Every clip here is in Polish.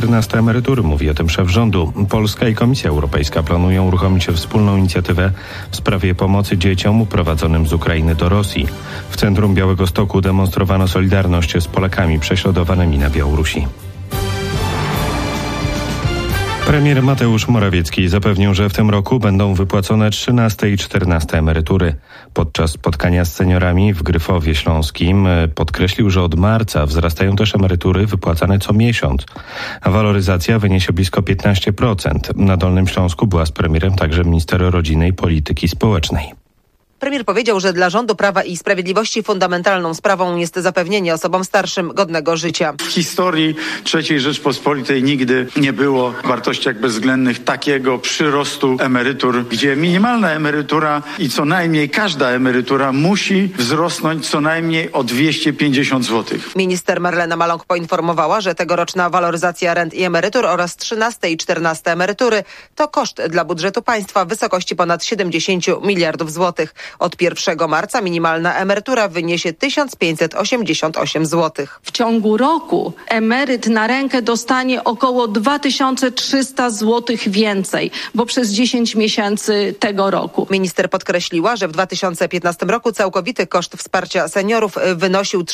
14 emerytury, mówi o tym szef rządu. Polska i Komisja Europejska planują uruchomić wspólną inicjatywę w sprawie pomocy dzieciom uprowadzonym z Ukrainy do Rosji. W centrum Białegostoku demonstrowano solidarność z Polakami prześladowanymi na Białorusi. Premier Mateusz Morawiecki zapewnił, że w tym roku będą wypłacone 13 i 14 emerytury. Podczas spotkania z seniorami w Gryfowie Śląskim podkreślił, że od marca wzrastają też emerytury wypłacane co miesiąc, a waloryzacja wyniesie blisko 15%. Na Dolnym Śląsku była z premierem także minister rodziny i polityki społecznej. Premier powiedział, że dla rządu Prawa i Sprawiedliwości fundamentalną sprawą jest zapewnienie osobom starszym godnego życia. W historii III Rzeczpospolitej nigdy nie było w wartościach bezwzględnych takiego przyrostu emerytur, gdzie minimalna emerytura i co najmniej każda emerytura musi wzrosnąć co najmniej o 250 zł. Minister Marlena Maląg poinformowała, że tegoroczna waloryzacja rent i emerytur oraz 13 i 14 emerytury to koszt dla budżetu państwa w wysokości ponad 70 miliardów złotych. Od 1 marca minimalna emerytura wyniesie 1588 zł. W ciągu roku emeryt na rękę dostanie około 2300 zł więcej, bo przez 10 miesięcy tego roku. Minister podkreśliła, że w 2015 roku całkowity koszt wsparcia seniorów wynosił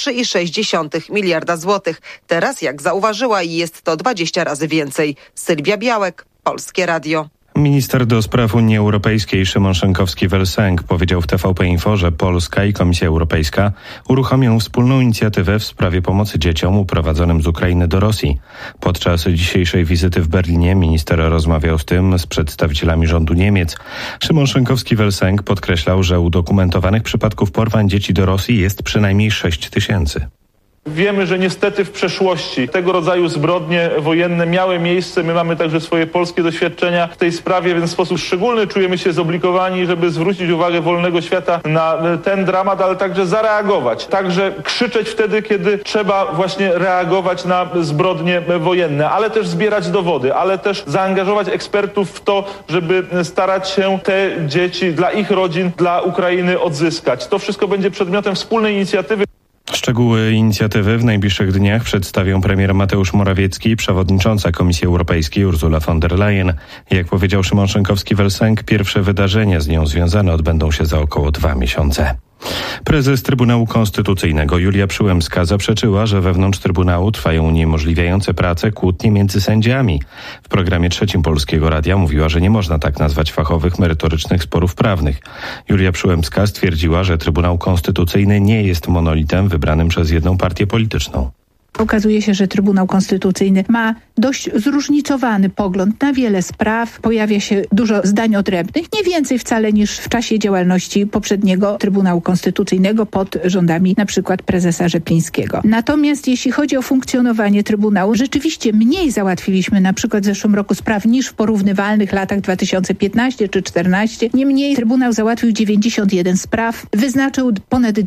3,6 miliarda złotych. Teraz, jak zauważyła, jest to 20 razy więcej. Sylwia Białek, Polskie Radio. Minister do spraw Unii Europejskiej Szymon Szynkowski-Welsenk powiedział w TVP Info, że Polska i Komisja Europejska uruchomią wspólną inicjatywę w sprawie pomocy dzieciom uprowadzonym z Ukrainy do Rosji. Podczas dzisiejszej wizyty w Berlinie minister rozmawiał z przedstawicielami rządu Niemiec. Szymon Szynkowski-Welsenk podkreślał, że udokumentowanych przypadków porwań dzieci do Rosji jest przynajmniej 6 000. Wiemy, że niestety w przeszłości tego rodzaju zbrodnie wojenne miały miejsce. My mamy także swoje polskie doświadczenia w tej sprawie, więc w sposób szczególny czujemy się zobligowani, żeby zwrócić uwagę wolnego świata na ten dramat, ale także zareagować. Także krzyczeć wtedy, kiedy trzeba właśnie reagować na zbrodnie wojenne, ale też zbierać dowody, ale też zaangażować ekspertów w to, żeby starać się te dzieci dla ich rodzin, dla Ukrainy odzyskać. To wszystko będzie przedmiotem wspólnej inicjatywy. Szczegóły inicjatywy w najbliższych dniach przedstawią premier Mateusz Morawiecki i przewodnicząca Komisji Europejskiej Ursula von der Leyen. Jak powiedział Szymon Szynkowski-Welsenk, pierwsze wydarzenia z nią związane odbędą się za około 2 miesiące. Prezes Trybunału Konstytucyjnego Julia Przyłębska zaprzeczyła, że wewnątrz Trybunału trwają uniemożliwiające pracę kłótnie między sędziami. W programie trzecim Polskiego Radia mówiła, że nie można tak nazwać fachowych, merytorycznych sporów prawnych. Julia Przyłębska stwierdziła, że Trybunał Konstytucyjny nie jest monolitem wybranym przez jedną partię polityczną. Okazuje się, że Trybunał Konstytucyjny ma dość zróżnicowany pogląd na wiele spraw. Pojawia się dużo zdań odrębnych, nie więcej wcale niż w czasie działalności poprzedniego Trybunału Konstytucyjnego pod rządami na przykład prezesa Rzeplińskiego. Natomiast jeśli chodzi o funkcjonowanie Trybunału, rzeczywiście mniej załatwiliśmy na przykład w zeszłym roku spraw niż w porównywalnych latach 2015 czy 2014. Niemniej Trybunał załatwił 91 spraw, wyznaczył ponad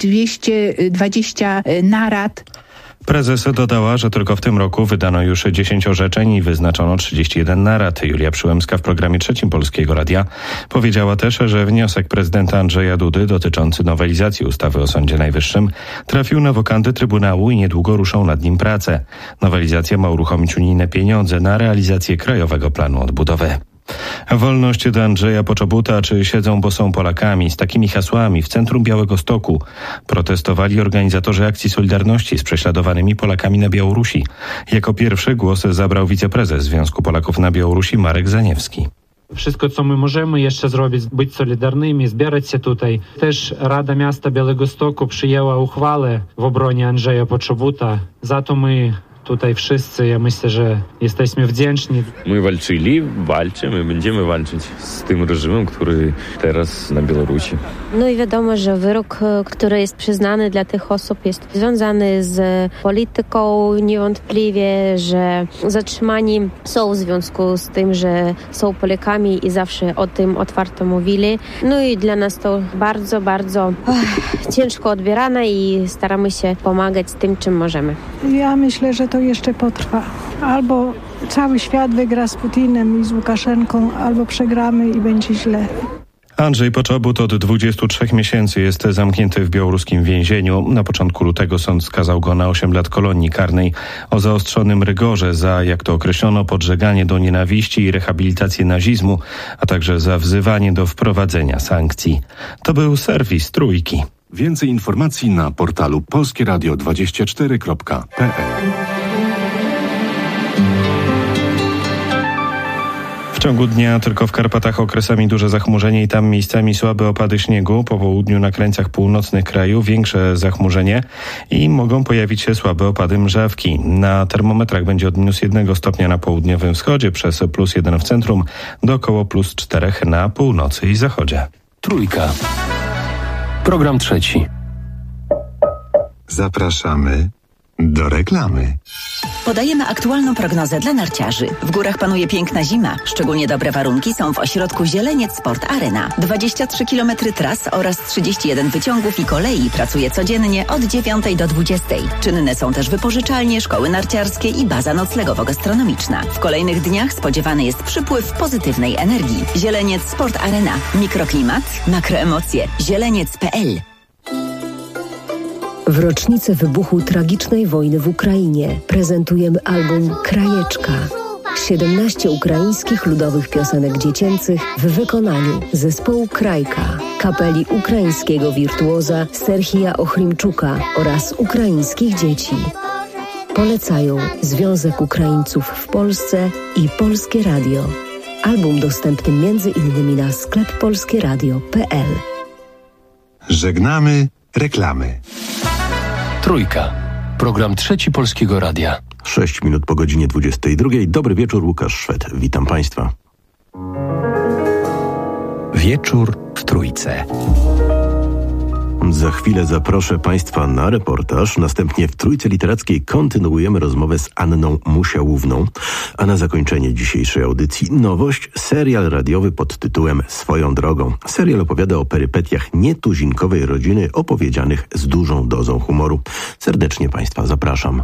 220 narad. Prezes dodała, że tylko w tym roku wydano już 10 orzeczeń i wyznaczono 31 narad. Julia Przyłębska w programie trzecim Polskiego Radia powiedziała też, że wniosek prezydenta Andrzeja Dudy dotyczący nowelizacji ustawy o Sądzie Najwyższym trafił na wokandy Trybunału i niedługo ruszą nad nim prace. Nowelizacja ma uruchomić unijne pieniądze na realizację Krajowego Planu Odbudowy. Wolność dla Andrzeja Poczobuta, czy siedzą, bo są Polakami? Z takimi hasłami w centrum Białegostoku protestowali organizatorzy akcji Solidarności z prześladowanymi Polakami na Białorusi. Jako pierwszy głos zabrał wiceprezes Związku Polaków na Białorusi Marek Zaniewski. Wszystko, co my możemy jeszcze zrobić, być solidarnymi, zbierać się tutaj. Też Rada Miasta Białegostoku przyjęła uchwałę w obronie Andrzeja Poczobuta. Za to my tutaj wszyscy, ja myślę, że jesteśmy wdzięczni. My walczymy, będziemy walczyć z tym reżimem, który teraz na Białorusi. No i wiadomo, że wyrok, który jest przyznany dla tych osób, jest związany z polityką niewątpliwie, że zatrzymani są w związku z tym, że są Polakami i zawsze o tym otwarto mówili. No i dla nas to bardzo, bardzo ciężko odbierane i staramy się pomagać tym, czym możemy. Ja myślę, że to jeszcze potrwa. Albo cały świat wygra z Putinem i z Łukaszenką, albo przegramy i będzie źle. Andrzej Poczobut od 23 miesięcy jest zamknięty w białoruskim więzieniu. Na początku lutego sąd skazał go na 8 lat kolonii karnej o zaostrzonym rygorze za, jak to określono, podżeganie do nienawiści i rehabilitację nazizmu, a także za wzywanie do wprowadzenia sankcji. To był serwis Trójki. Więcej informacji na portalu polskieradio24.pl. W ciągu dnia tylko w Karpatach okresami duże zachmurzenie i tam miejscami słabe opady śniegu. Po południu na krańcach północnych kraju większe zachmurzenie i mogą pojawić się słabe opady mrzawki. Na termometrach będzie od -1 stopnia na południowym wschodzie przez +1 w centrum do około +4 na północy i zachodzie. Trójka. Program trzeci. Zapraszamy do reklamy. Podajemy aktualną prognozę dla narciarzy. W górach panuje piękna zima. Szczególnie dobre warunki są w ośrodku Zieleniec Sport Arena. 23 km tras oraz 31 wyciągów i kolei pracuje codziennie od 9 do 20. Czynne są też wypożyczalnie, szkoły narciarskie i baza noclegowo-gastronomiczna. W kolejnych dniach spodziewany jest przypływ pozytywnej energii. Zieleniec Sport Arena. Mikroklimat, makroemocje. Zieleniec.pl. W rocznicę wybuchu tragicznej wojny w Ukrainie prezentujemy album Krajeczka. 17 ukraińskich ludowych piosenek dziecięcych w wykonaniu zespołu Krajka, kapeli ukraińskiego wirtuoza Serhija Ochrimczuka oraz ukraińskich dzieci. Polecają Związek Ukraińców w Polsce i Polskie Radio. Album dostępny m.in. na sklep polskieradio.pl. Żegnamy reklamy. Trójka. Program trzeci Polskiego Radia. 6 minut po godzinie 22. Dobry wieczór, Łukasz Szwed. Witam Państwa. Wieczór w Trójce. Za chwilę zaproszę Państwa na reportaż. Następnie w Trójce Literackiej kontynuujemy rozmowę z Anną Musiałówną. A na zakończenie dzisiejszej audycji nowość, serial radiowy pod tytułem Swoją drogą. Serial opowiada o perypetiach nietuzinkowej rodziny opowiedzianych z dużą dozą humoru. Serdecznie Państwa zapraszam.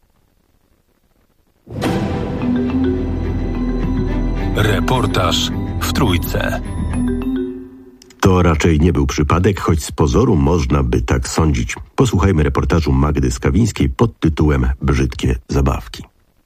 Reportaż w Trójce. To raczej nie był przypadek, choć z pozoru można by tak sądzić. Posłuchajmy reportażu Magdy Skawińskiej pod tytułem Brzydkie zabawki.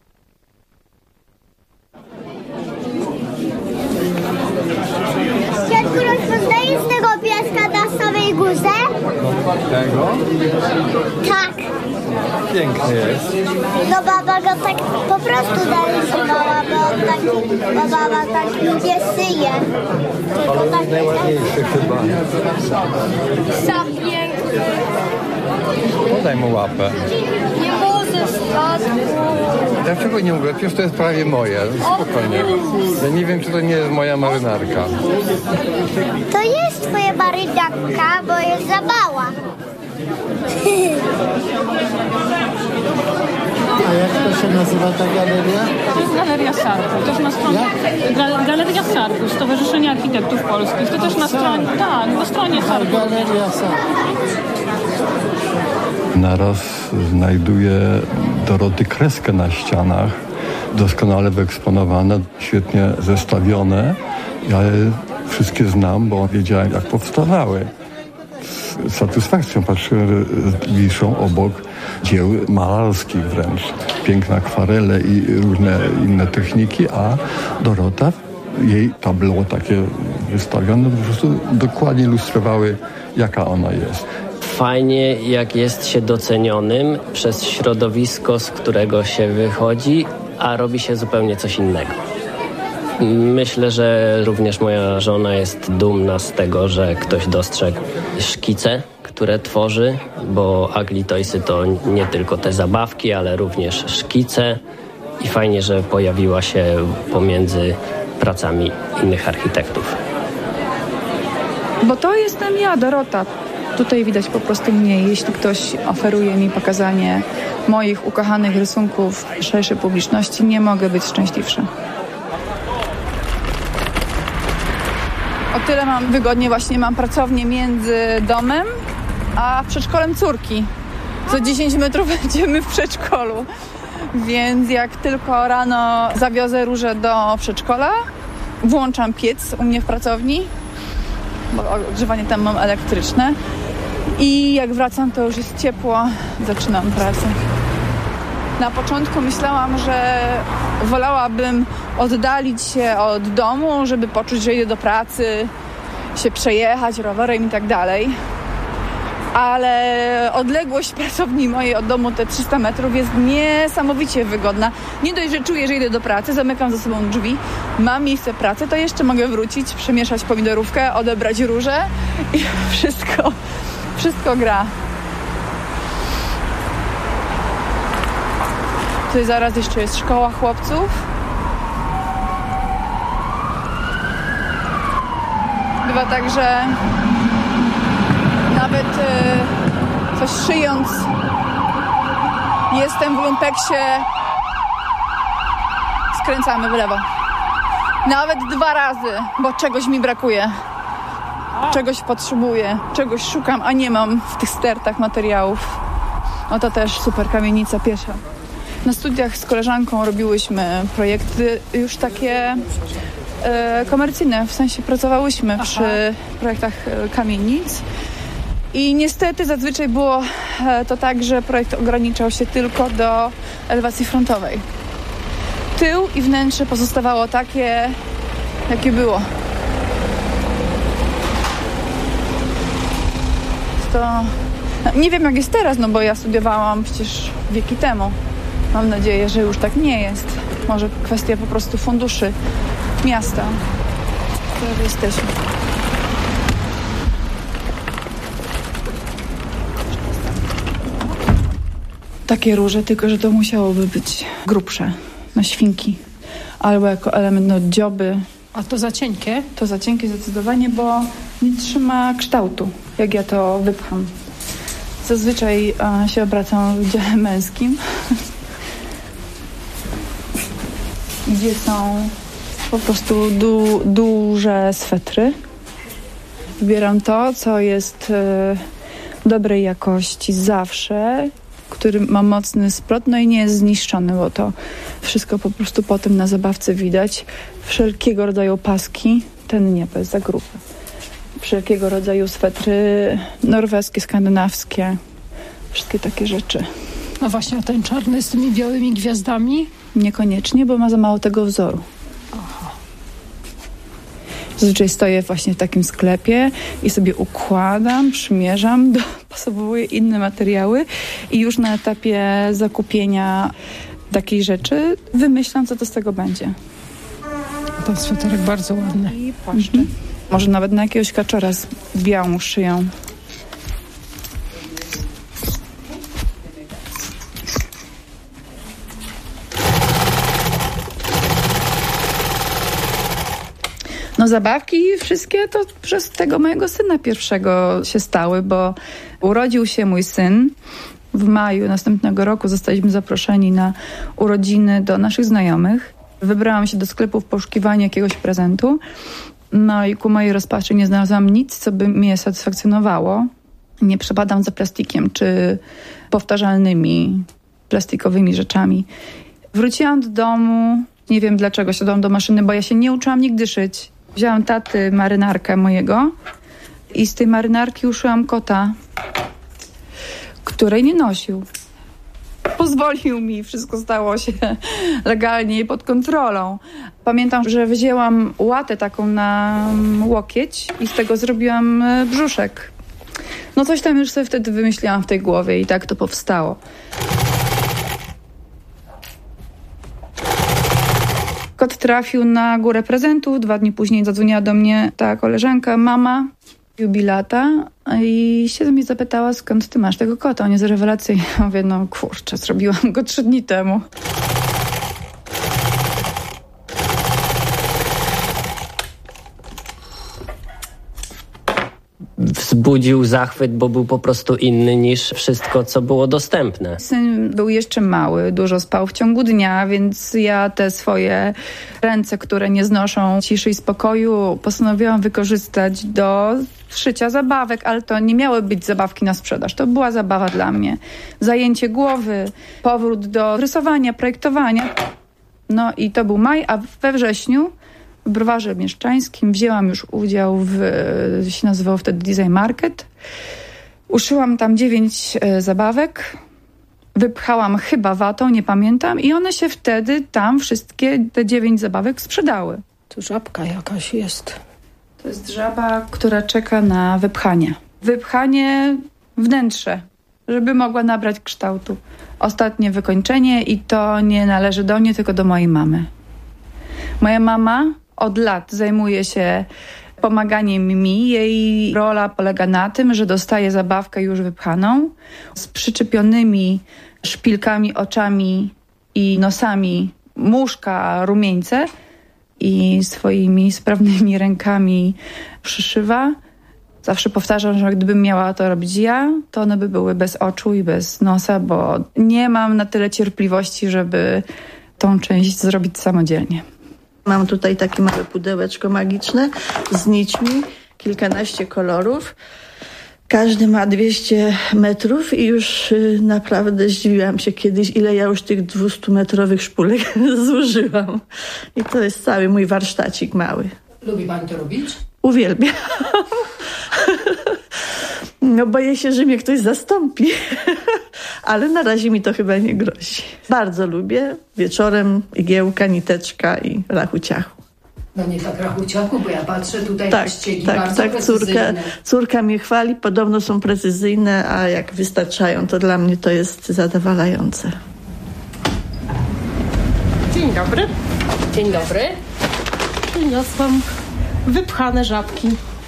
Dziadku, rozpoznajesz tego pieska na samej górze? Tego? Tak. Piękny jest. No baba go tak po prostu narysowała, bo on tak, bo baba tak ludzie syje. Tylko tak Najładniejszy chyba. Sam piękny. Podaj mu łapę. Nie możesz, dziadku. Dlaczego nie mogę? Przecież to jest prawie moje. Spokojnie. Ja nie wiem, czy to nie jest moja marynarka. To jest twoja marynarka, bo jest za mała. A jak to się nazywa ta galeria? To jest Galeria Sarku. Też na stronie... Galeria Sarku, Stowarzyszenie Architektów Polskich. To też na stronie... Tak, na stronie Sarku. Galeria Sarku. Naraz znajduję Doroty kreskę na ścianach, doskonale wyeksponowane, świetnie zestawione. Ja je wszystkie znam, bo wiedziałem, jak powstawały. Z satysfakcją patrzyłem, że wiszą obok dzieł malarskich wręcz. Piękne akwarele i różne inne techniki, a Dorota, jej tableau takie wystawione, po prostu dokładnie ilustrowały, jaka ona jest. Fajnie, jak jest się docenionym przez środowisko, z którego się wychodzi, a robi się zupełnie coś innego. Myślę, że również moja żona jest dumna z tego, że ktoś dostrzegł szkice, które tworzy, bo Ugly Toysy to nie tylko te zabawki, ale również szkice i fajnie, że pojawiła się pomiędzy pracami innych architektów. Bo to jestem ja, Dorota. Tutaj widać po prostu mnie. Jeśli ktoś oferuje mi pokazanie moich ukochanych rysunków szerszej publiczności, nie mogę być szczęśliwsza. O tyle mam wygodnie, właśnie mam pracownię między domem a przedszkolem córki. Za 10 metrów będziemy w przedszkolu. Więc jak tylko rano zawiozę Różę do przedszkola, włączam piec u mnie w pracowni bo ogrzewanie tam mam elektryczne. I jak wracam, to już jest ciepło, zaczynam pracę. Na początku myślałam, że wolałabym oddalić się od domu, żeby poczuć, że idę do pracy, się przejechać rowerem i tak dalej. Ale odległość pracowni mojej od domu, te 300 metrów, jest niesamowicie wygodna. Nie dość, że czuję, że idę do pracy, zamykam za sobą drzwi, mam miejsce pracy, to jeszcze mogę wrócić, przemieszać pomidorówkę, odebrać róże i wszystko gra. Tutaj zaraz jeszcze jest szkoła chłopców. Bywa tak, że nawet coś szyjąc, jestem w lumpeksie, skręcamy w lewo. Nawet 2 razy, bo czegoś mi brakuje. Czegoś potrzebuję, czegoś szukam, a nie mam w tych stertach materiałów. No to też super kamienica piesza. Na studiach z koleżanką robiłyśmy projekty już takie komercyjne, w sensie pracowałyśmy przy projektach kamienic. I niestety zazwyczaj było to tak, że projekt ograniczał się tylko do elewacji frontowej. Tył i wnętrze pozostawało takie, jakie było. To nie wiem, jak jest teraz, no bo ja studiowałam przecież wieki temu. Mam nadzieję, że już tak nie jest. Może kwestia po prostu funduszy miasta, w którym jesteśmy. Takie róże, tylko że to musiałoby być grubsze, na świnki. Albo jako element odzioby. A to za cienkie? To za cienkie zdecydowanie, bo nie trzyma kształtu, jak ja to wypcham. Zazwyczaj się obracam w dziale męskim, gdzie są po prostu duże swetry. Wybieram to, co jest dobrej jakości zawsze, który ma mocny splot, no i nie jest zniszczony, bo to wszystko po prostu potem na zabawce widać. Wszelkiego rodzaju paski, ten nie, bo jest za gruby. Wszelkiego rodzaju swetry norweskie, skandynawskie, wszystkie takie rzeczy. A właśnie, a ten czarny z tymi białymi gwiazdami? Niekoniecznie, bo ma za mało tego wzoru. Aha. Zazwyczaj stoję właśnie w takim sklepie i sobie układam, przymierzam, dopasowuję inne materiały i już na etapie zakupienia takiej rzeczy wymyślam, co to z tego będzie. Ten sweterek bardzo ładny. I płaszcze. Może nawet na jakiegoś kaczora z białą szyją. No zabawki wszystkie to przez tego mojego syna pierwszego się stały, bo urodził się mój syn. W maju następnego roku zostaliśmy zaproszeni na urodziny do naszych znajomych. Wybrałam się do sklepu w poszukiwaniu jakiegoś prezentu. No i ku mojej rozpaczy nie znalazłam nic, co by mnie satysfakcjonowało. Nie przepadam za plastikiem czy powtarzalnymi plastikowymi rzeczami. Wróciłam do domu, nie wiem dlaczego, siadłam do maszyny, bo ja się nie uczyłam nigdy szyć. Wzięłam taty marynarkę mojego i z tej marynarki uszyłam kota, której nie nosił. Pozwolił mi, wszystko stało się legalnie i pod kontrolą. Pamiętam, że wzięłam łatę taką na łokieć i z tego zrobiłam brzuszek. No coś tam już sobie wtedy wymyśliłam w tej głowie i tak to powstało. Kot trafił na górę prezentów. 2 dni później zadzwoniła do mnie ta koleżanka, mama jubilata i się mnie zapytała, skąd ty masz tego kota? On jest rewelacyjny. Ja mówię, no kurczę, zrobiłam go 3 dni temu. Wzbudził zachwyt, bo był po prostu inny niż wszystko, co było dostępne. Syn był jeszcze mały, dużo spał w ciągu dnia, więc ja te swoje ręce, które nie znoszą ciszy i spokoju, postanowiłam wykorzystać do szycia zabawek, ale to nie miały być zabawki na sprzedaż. To była zabawa dla mnie. Zajęcie głowy, powrót do rysowania, projektowania. No i to był maj, a we wrześniu browarze mieszczańskim wzięłam już udział się nazywało wtedy Design Market. Uszyłam tam 9 zabawek. Wypchałam chyba watą, nie pamiętam. I one się wtedy tam wszystkie te 9 zabawek sprzedały. To żabka jakaś jest. To jest żaba, która czeka na wypchanie. Wypchanie wnętrze, żeby mogła nabrać kształtu. Ostatnie wykończenie i to nie należy do mnie, tylko do mojej mamy. Moja mama od lat zajmuje się pomaganiem mi. Jej rola polega na tym, że dostaje zabawkę już wypchaną z przyczepionymi szpilkami, oczami i nosami muszka, rumieńce i swoimi sprawnymi rękami przyszywa. Zawsze powtarzam, że gdybym miała to robić ja, to one by były bez oczu i bez nosa, bo nie mam na tyle cierpliwości, żeby tą część zrobić samodzielnie. Mam tutaj takie małe pudełeczko magiczne z nićmi, kilkanaście kolorów. Każdy ma 200 metrów i już naprawdę zdziwiłam się kiedyś, ile ja już tych 200-metrowych szpulek zużyłam. I to jest cały mój warsztacik mały. Lubi pani to robić? Uwielbiam. No boję się, że mnie ktoś zastąpi. Ale na razie mi to chyba nie grozi. Bardzo lubię. Wieczorem igiełka, niteczka i rachu-ciachu. No nie tak rachu-ciachu, bo ja patrzę tutaj na ściegi bardzo precyzyjne. Córka mnie chwali, podobno są precyzyjne, a jak wystarczają, to dla mnie to jest zadowalające. Dzień dobry. Dzień dobry. Przyniosłam wypchane żabki.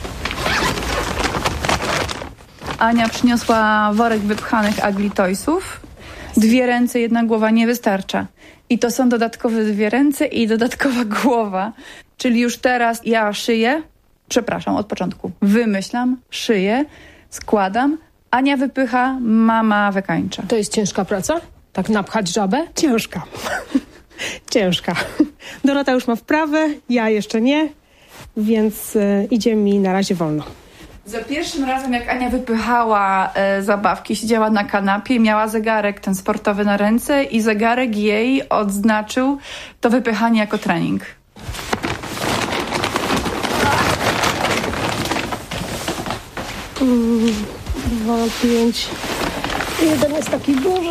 Ania przyniosła worek wypchanych Ugly Toysów. 2 ręce, 1 głowa nie wystarcza. I to są dodatkowe 2 ręce i dodatkowa głowa. Czyli już teraz ja szyję, od początku. Wymyślam, szyję, składam. Ania wypycha, mama wykańcza. To jest ciężka praca? Tak napchać żabę? Ciężka. Ciężka. Dorota już ma wprawę, ja jeszcze nie, więc idzie mi na razie wolno. Za pierwszym razem, jak Ania wypychała zabawki, siedziała na kanapie, miała zegarek ten sportowy na ręce i zegarek jej odznaczył to wypychanie jako trening. Dwa, 5. Jeden jest taki duży.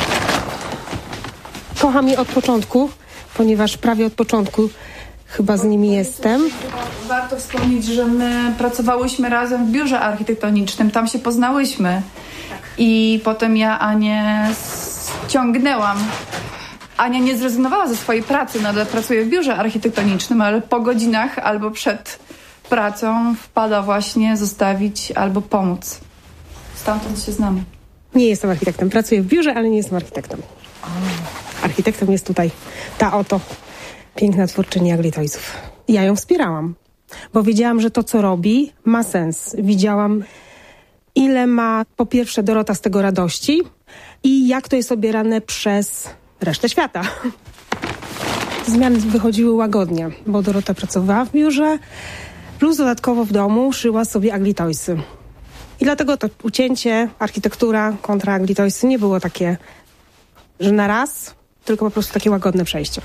Kocham je od początku, ponieważ prawie od początku chyba z nimi jestem. Warto wspomnieć, że my pracowałyśmy razem w biurze architektonicznym, tam się poznałyśmy. I potem ja Anię ściągnęłam. Ania nie zrezygnowała ze swojej pracy, nadal pracuje w biurze architektonicznym, ale po godzinach albo przed pracą wpada właśnie zostawić albo pomóc. Stamtąd się znamy. Nie jestem architektem, pracuję w biurze, ale nie jestem architektem. Architektem jest tutaj ta oto piękna twórczyni Ugly Toysów. Ja ją wspierałam, bo wiedziałam, że to, co robi, ma sens. Widziałam, ile ma po pierwsze Dorota z tego radości i jak to jest odbierane przez resztę świata. Zmiany wychodziły łagodnie, bo Dorota pracowała w biurze, plus dodatkowo w domu szyła sobie Ugly Toysy. I dlatego to ucięcie, architektura kontra Ugly Toysy nie było takie, że na raz, tylko po prostu takie łagodne przejście.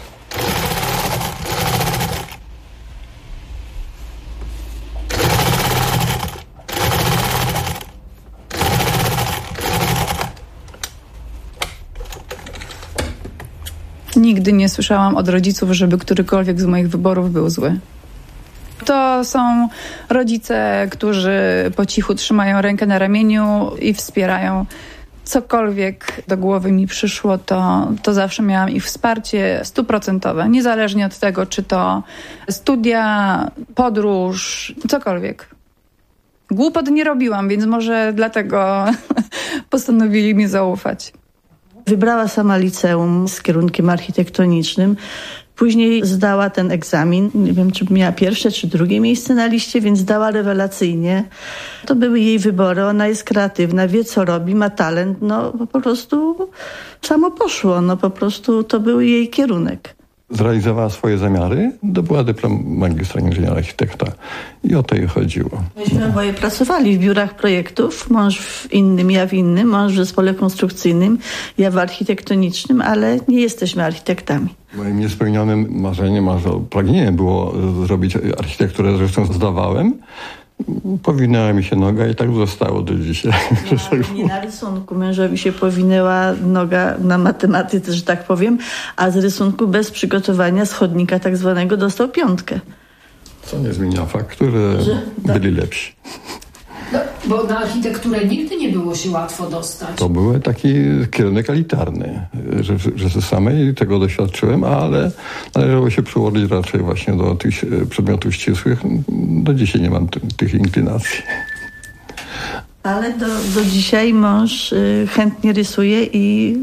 Nigdy nie słyszałam od rodziców, żeby którykolwiek z moich wyborów był zły. To są rodzice, którzy po cichu trzymają rękę na ramieniu i wspierają. Cokolwiek do głowy mi przyszło, to zawsze miałam ich wsparcie 100%. Niezależnie od tego, czy to studia, podróż, cokolwiek. Głupot nie robiłam, więc może dlatego postanowili mi zaufać. Wybrała sama liceum z kierunkiem architektonicznym. Później zdała ten egzamin. Nie wiem, czy miała pierwsze, czy drugie miejsce na liście, więc zdała rewelacyjnie. To były jej wybory. Ona jest kreatywna, wie, co robi, ma talent. No po prostu samo poszło. No po prostu to był jej kierunek. Zrealizowała swoje zamiary, zdobyła dyplom magistra inżyniera architekta i o to jej chodziło. Myśmy oboje pracowali w biurach projektów, mąż w innym, ja w innym, mąż w zespole konstrukcyjnym, ja w architektonicznym, ale nie jesteśmy architektami. Moim niespełnionym marzeniem, pragnieniem było zrobić architekturę, zresztą zdawałem. Powinęła mi się noga i tak zostało do dzisiaj. Nie na rysunku. Mężowi się powinęła noga na matematyce, że tak powiem, a z rysunku bez przygotowania z chodnika tak zwanego dostał 5. Co nie zmienia faktu, że byli lepsi. No, bo na architekturę nigdy nie było się łatwo dostać. To był taki kierunek elitarny, że ze samej tego doświadczyłem, ale należało się przyłożyć raczej właśnie do tych przedmiotów ścisłych. Do dzisiaj nie mam tych inklinacji. Ale do dzisiaj mąż chętnie rysuje i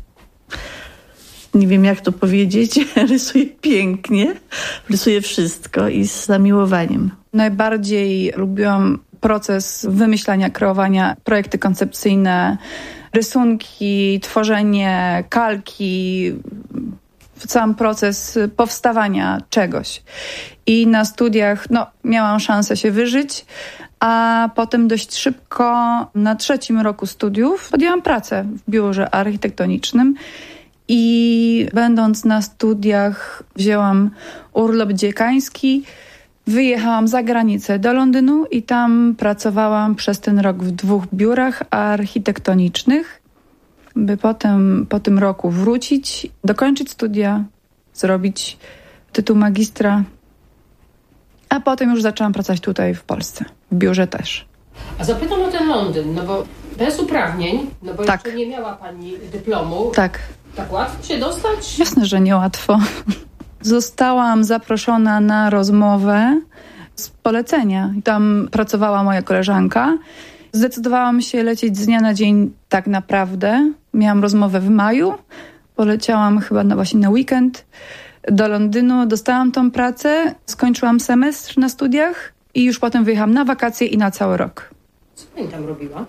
nie wiem jak to powiedzieć, rysuje pięknie, rysuje wszystko i z zamiłowaniem. Najbardziej lubiłam proces wymyślania, kreowania, projekty koncepcyjne, rysunki, tworzenie kalki, sam proces powstawania czegoś. I na studiach miałam szansę się wyżyć, a potem dość szybko na 3. roku studiów podjęłam pracę w biurze architektonicznym i będąc na studiach wzięłam urlop dziekański. Wyjechałam za granicę do Londynu i tam pracowałam przez ten rok w 2 biurach architektonicznych, by potem po tym roku wrócić, dokończyć studia, zrobić tytuł magistra, a potem już zaczęłam pracować tutaj w Polsce, w biurze też. A zapytam o ten Londyn, bo bez uprawnień, bo tak. Jeszcze nie miała pani dyplomu. Tak. Tak łatwo się dostać? Jasne, że niełatwo. Zostałam zaproszona na rozmowę z polecenia. Tam pracowała moja koleżanka. Zdecydowałam się lecieć z dnia na dzień tak naprawdę. Miałam rozmowę w maju. Poleciałam chyba właśnie na weekend do Londynu. Dostałam tą pracę. Skończyłam semestr na studiach i już potem wyjechałam na wakacje i na cały rok. Co pani tam robiła?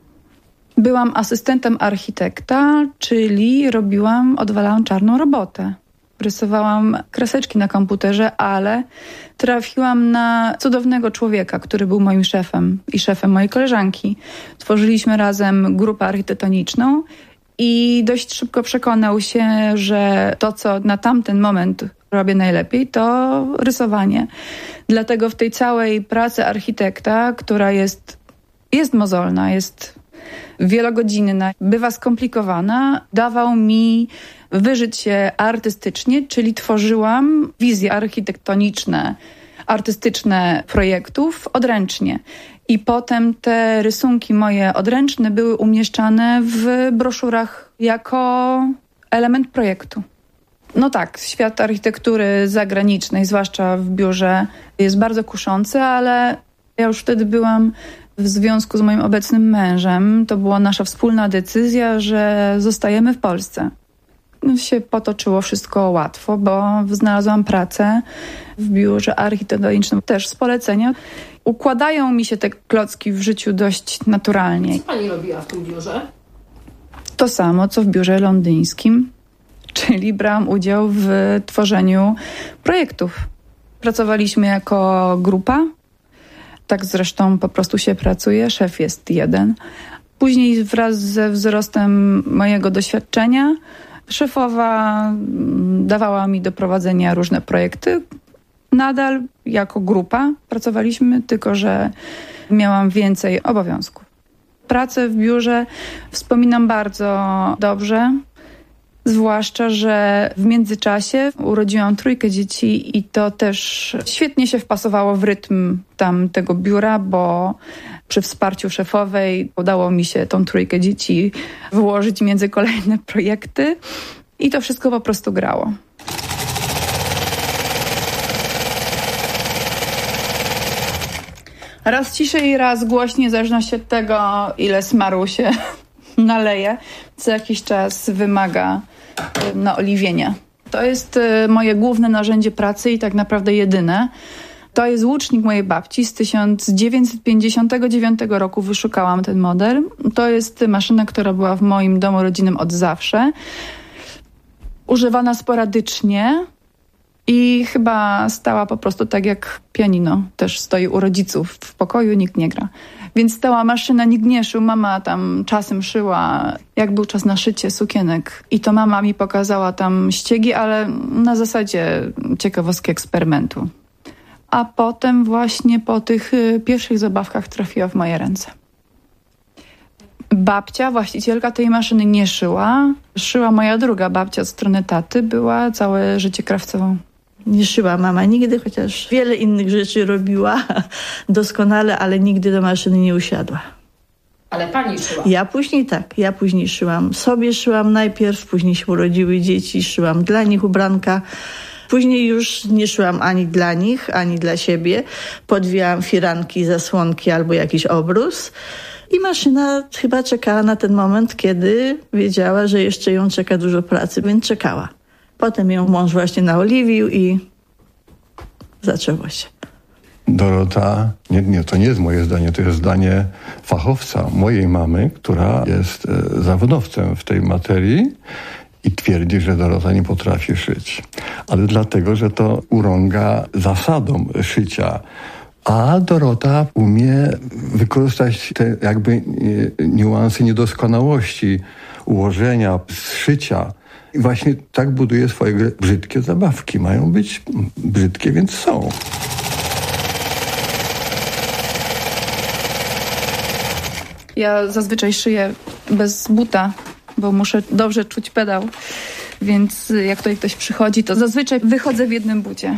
Byłam asystentem architekta, czyli odwalałam czarną robotę. Rysowałam kreseczki na komputerze, ale trafiłam na cudownego człowieka, który był moim szefem i szefem mojej koleżanki. Tworzyliśmy razem grupę architektoniczną i dość szybko przekonał się, że to, co na tamten moment robię najlepiej, to rysowanie. Dlatego w tej całej pracy architekta, która jest mozolna, jest wielogodzinna, bywa skomplikowana, dawał mi wyżyć się artystycznie, czyli tworzyłam wizje architektoniczne, artystyczne projektów odręcznie. I potem te rysunki moje odręczne były umieszczane w broszurach jako element projektu. No tak, świat architektury zagranicznej, zwłaszcza w biurze, jest bardzo kuszący, ale ja już wtedy byłam w związku z moim obecnym mężem. To była nasza wspólna decyzja, że zostajemy w Polsce. Się potoczyło wszystko łatwo, bo znalazłam pracę w biurze architektonicznym też z polecenia. Układają mi się te klocki w życiu dość naturalnie. Co pani robiła w tym biurze? To samo, co w biurze londyńskim, czyli brałam udział w tworzeniu projektów. Pracowaliśmy jako grupa. Tak zresztą po prostu się pracuje, szef jest jeden. Później wraz ze wzrostem mojego doświadczenia szefowa dawała mi do prowadzenia różne projekty. Nadal jako grupa pracowaliśmy, tylko że miałam więcej obowiązków. Pracę w biurze wspominam bardzo dobrze. Zwłaszcza, że w międzyczasie urodziłam 3 dzieci i to też świetnie się wpasowało w rytm tego biura, bo przy wsparciu szefowej udało mi się tą 3 dzieci wyłożyć między kolejne projekty i to wszystko po prostu grało. Raz ciszej, raz głośniej, w zależności od tego, ile smaru się naleje. Co jakiś czas wymaga naoliwienia. To jest moje główne narzędzie pracy i tak naprawdę jedyne. To jest łucznik mojej babci z 1959 roku. Wyszukałam ten model. To jest maszyna, która była w moim domu rodzinnym od zawsze. Używana sporadycznie i I chyba stała po prostu tak jak pianino też stoi u rodziców. W pokoju nikt nie gra. Więc stała maszyna, nikt nie szył. Mama tam czasem szyła, jak był czas na szycie sukienek. I to mama mi pokazała tam ściegi, ale na zasadzie ciekawostki eksperymentu. A potem właśnie po tych pierwszych zabawkach trafiła w moje ręce. Babcia, właścicielka tej maszyny, nie szyła. Szyła moja druga babcia od strony taty. Była całe życie krawcową. Nie szyła mama nigdy, chociaż wiele innych rzeczy robiła doskonale, ale nigdy do maszyny nie usiadła. Ale pani szyła? Ja później szyłam. Sobie szyłam najpierw, później się urodziły dzieci, szyłam dla nich ubranka. Później już nie szyłam ani dla nich, ani dla siebie. Podwijałam firanki, zasłonki albo jakiś obrus. I maszyna chyba czekała na ten moment, kiedy wiedziała, że jeszcze ją czeka dużo pracy, więc czekała. Potem ją mąż właśnie naoliwił i zaczęło się. Dorota, nie, to nie jest moje zdanie, to jest zdanie fachowca, mojej mamy, która jest zawodowcem w tej materii i twierdzi, że Dorota nie potrafi szyć. Ale dlatego, że to urąga zasadom szycia. A Dorota umie wykorzystać te jakby niuanse niedoskonałości ułożenia, zszycia. I właśnie tak buduje swoje brzydkie zabawki. Mają być brzydkie, więc są. Ja zazwyczaj szyję bez buta, bo muszę dobrze czuć pedał. Więc jak tutaj ktoś przychodzi, to zazwyczaj wychodzę w jednym bucie.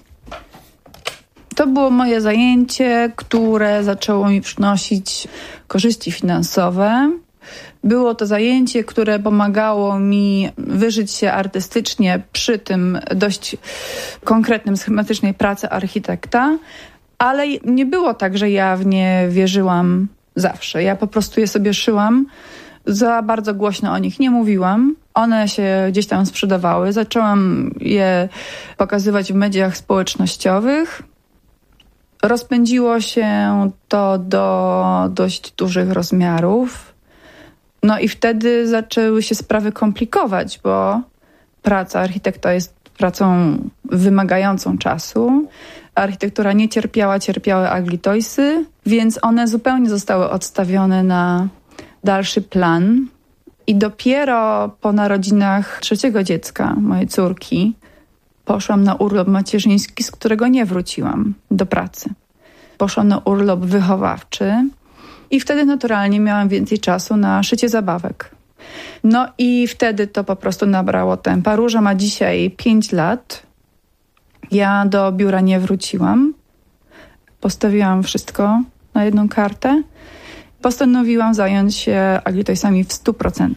To było moje zajęcie, które zaczęło mi przynosić korzyści finansowe. Było to zajęcie, które pomagało mi wyżyć się artystycznie przy tym dość konkretnym, schematycznej pracy architekta, ale nie było tak, że ja w nie wierzyłam zawsze. Ja po prostu je sobie szyłam, za bardzo głośno o nich nie mówiłam. One się gdzieś tam sprzedawały. Zaczęłam je pokazywać w mediach społecznościowych. Rozpędziło się to do dość dużych rozmiarów. No i wtedy zaczęły się sprawy komplikować, bo praca architekta jest pracą wymagającą czasu. Architektura nie cierpiała, cierpiały aglitoisy, więc one zupełnie zostały odstawione na dalszy plan. I dopiero po narodzinach trzeciego dziecka, mojej córki, poszłam na urlop macierzyński, z którego nie wróciłam do pracy. Poszłam na urlop wychowawczy i wtedy naturalnie miałam więcej czasu na szycie zabawek. No i wtedy to po prostu nabrało tempa. Róża ma dzisiaj 5 lat. Ja do biura nie wróciłam. Postawiłam wszystko na jedną kartę. Postanowiłam zająć się aglitoisami w 100%.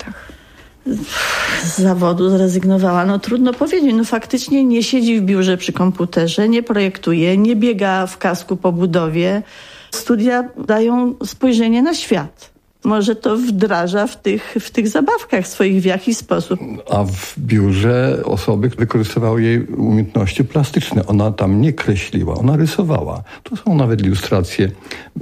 Z zawodu zrezygnowała. No trudno powiedzieć. No faktycznie nie siedzi w biurze przy komputerze, nie projektuje, nie biega w kasku po budowie. Studia dają spojrzenie na świat. Może to wdraża w tych zabawkach swoich w jakiś sposób. A w biurze osoby wykorzystywały jej umiejętności plastyczne. Ona tam nie kreśliła, ona rysowała. To są nawet ilustracje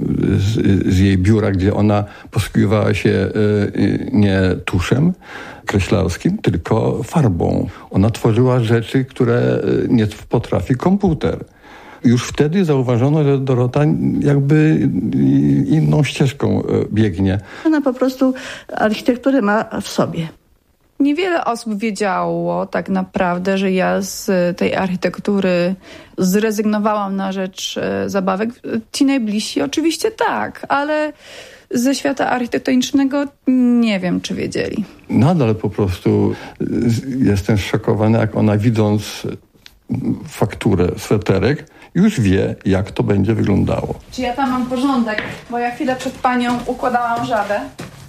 z jej biura, gdzie ona posługiwała się nie tuszem kreślarskim, tylko farbą. Ona tworzyła rzeczy, które nie potrafi komputer. Już wtedy zauważono, że Dorota jakby inną ścieżką biegnie. Ona po prostu architekturę ma w sobie. Niewiele osób wiedziało tak naprawdę, że ja z tej architektury zrezygnowałam na rzecz zabawek. Ci najbliżsi oczywiście tak, ale ze świata architektonicznego nie wiem, czy wiedzieli. Nadal po prostu jestem zszokowany, jak ona widząc fakturę sweterek, już wie, jak to będzie wyglądało. Czy ja tam mam porządek? Bo ja chwilę przed panią układałam żabę.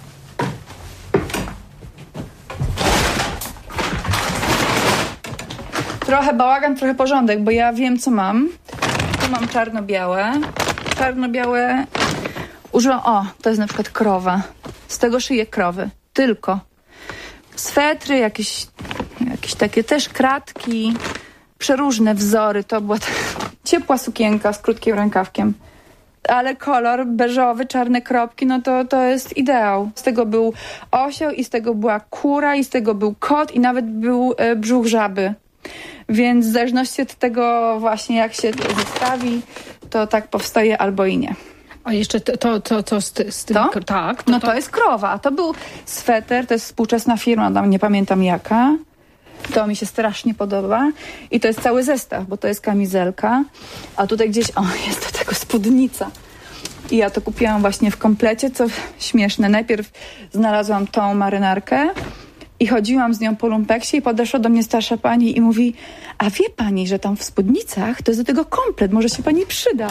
Trochę bałagan, trochę porządek, bo ja wiem, co mam. Tu mam czarno-białe. Czarno-białe użyłam... to jest na przykład krowa. Z tego szyję krowy. Tylko. Swetry, jakieś takie też kratki, przeróżne wzory. To była ciepła sukienka z krótkim rękawkiem. Ale kolor beżowy, czarne kropki, no to jest ideał. Z tego był osioł i z tego była kura i z tego był kot i nawet był brzuch żaby. Więc w zależności od tego właśnie jak się zestawi, to tak powstaje albo i nie. A jeszcze to z tym... To? Tak. To jest krowa. To był sweter, to jest współczesna firma, tam nie pamiętam jaka. To mi się strasznie podoba. I to jest cały zestaw, bo to jest kamizelka. A tutaj gdzieś, jest do tego spódnica. I ja to kupiłam właśnie w komplecie, co śmieszne. Najpierw znalazłam tą marynarkę i chodziłam z nią po lumpeksie i podeszła do mnie starsza pani i mówi: a wie pani, że tam w spódnicach to jest do tego komplet, może się pani przyda.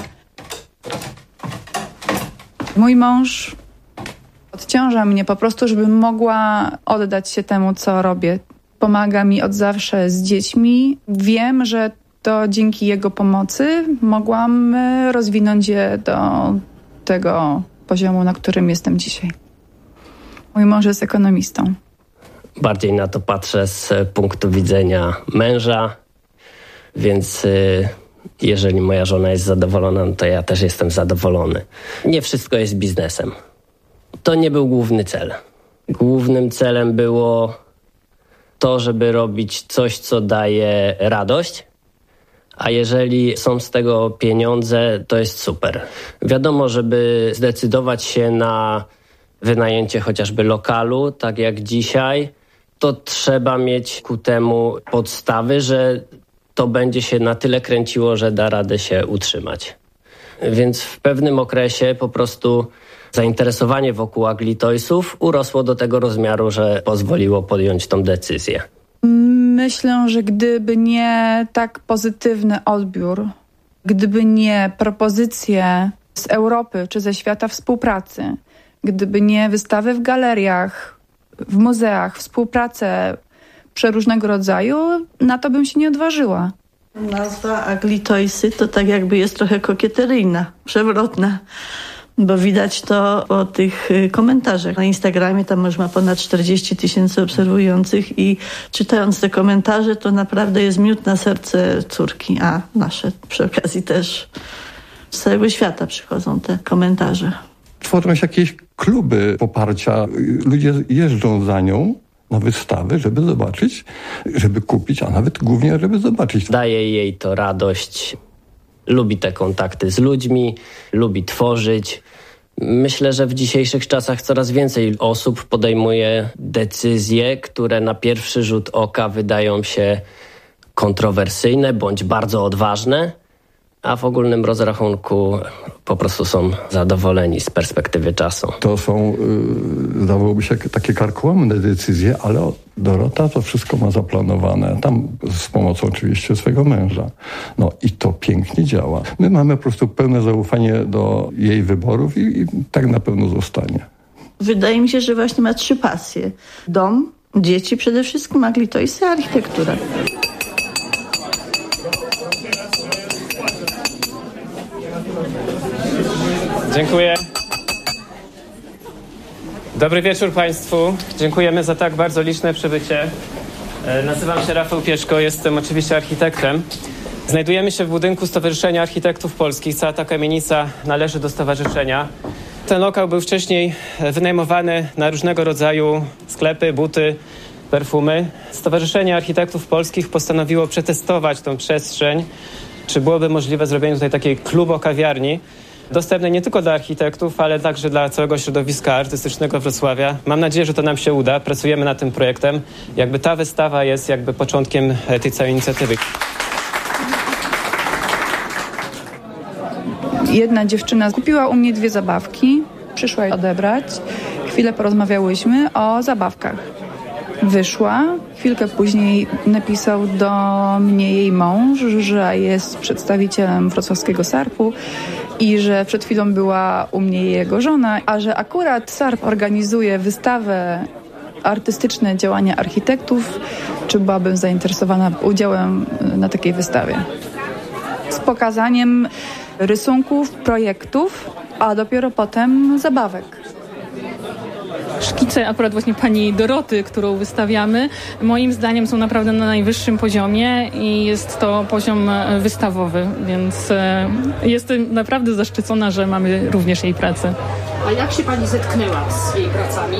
Mój mąż odciąża mnie po prostu, żebym mogła oddać się temu, co robię. Pomaga mi od zawsze z dziećmi. Wiem, że to dzięki jego pomocy mogłam rozwinąć je do tego poziomu, na którym jestem dzisiaj. Mój mąż jest ekonomistą. Bardziej na to patrzę z punktu widzenia męża, więc jeżeli moja żona jest zadowolona, to ja też jestem zadowolony. Nie wszystko jest biznesem. To nie był główny cel. Głównym celem było to, żeby robić coś, co daje radość, a jeżeli są z tego pieniądze, to jest super. Wiadomo, żeby zdecydować się na wynajęcie chociażby lokalu, tak jak dzisiaj, to trzeba mieć ku temu podstawy, że to będzie się na tyle kręciło, że da radę się utrzymać. Więc w pewnym okresie po prostu zainteresowanie wokół Ugly Toysów urosło do tego rozmiaru, że pozwoliło podjąć tą decyzję. Myślę, że gdyby nie tak pozytywny odbiór, gdyby nie propozycje z Europy czy ze świata współpracy, gdyby nie wystawy w galeriach, w muzeach, współpracę przeróżnego rodzaju, na to bym się nie odważyła. Nazwa Ugly Toysy to tak jakby jest trochę kokieteryjna, przewrotna. Bo widać to po tych komentarzach. Na Instagramie tam już ma ponad 40 000 obserwujących i czytając te komentarze, to naprawdę jest miód na serce córki, a nasze przy okazji też. Z całego świata przychodzą te komentarze. Tworzą się jakieś kluby poparcia. Ludzie jeżdżą za nią na wystawy, żeby zobaczyć, żeby kupić, a nawet głównie, żeby zobaczyć. Daje jej to radość. Lubi te kontakty z ludźmi, lubi tworzyć. Myślę, że w dzisiejszych czasach coraz więcej osób podejmuje decyzje, które na pierwszy rzut oka wydają się kontrowersyjne bądź bardzo odważne, a w ogólnym rozrachunku po prostu są zadowoleni z perspektywy czasu. To są, zdawałoby się, takie karkołomne decyzje, ale Dorota to wszystko ma zaplanowane. Tam z pomocą oczywiście swojego męża. No i to pięknie działa. My mamy po prostu pełne zaufanie do jej wyborów i tak na pewno zostanie. Wydaje mi się, że właśnie ma 3 pasje. Dom, dzieci przede wszystkim, Ugly Toysy, architektura. Dziękuję. Dobry wieczór Państwu. Dziękujemy za tak bardzo liczne przybycie. Nazywam się Rafał Pieszko, jestem oczywiście architektem. Znajdujemy się w budynku Stowarzyszenia Architektów Polskich. Cała ta kamienica należy do stowarzyszenia. Ten lokal był wcześniej wynajmowany na różnego rodzaju sklepy, buty, perfumy. Stowarzyszenie Architektów Polskich postanowiło przetestować tę przestrzeń, czy byłoby możliwe zrobienie tutaj takiej klubo-kawiarni, dostępnej nie tylko dla architektów, ale także dla całego środowiska artystycznego Wrocławia. Mam nadzieję, że to nam się uda. Pracujemy nad tym projektem. Jakby ta wystawa jest jakby początkiem tej całej inicjatywy. Jedna dziewczyna kupiła u mnie 2 zabawki. Przyszła je odebrać. Chwilę porozmawiałyśmy o zabawkach. Wyszła. Chwilkę później napisał do mnie jej mąż, że jest przedstawicielem wrocławskiego SARP-u i że przed chwilą była u mnie jego żona, a że akurat SARP organizuje wystawę artystyczne działania architektów, czy byłabym zainteresowana udziałem na takiej wystawie. Z pokazaniem rysunków, projektów, a dopiero potem zabawek. Szkice akurat właśnie pani Doroty, którą wystawiamy, moim zdaniem są naprawdę na najwyższym poziomie i jest to poziom wystawowy, więc jestem naprawdę zaszczycona, że mamy również jej pracę. A jak się pani zetknęła z jej pracami?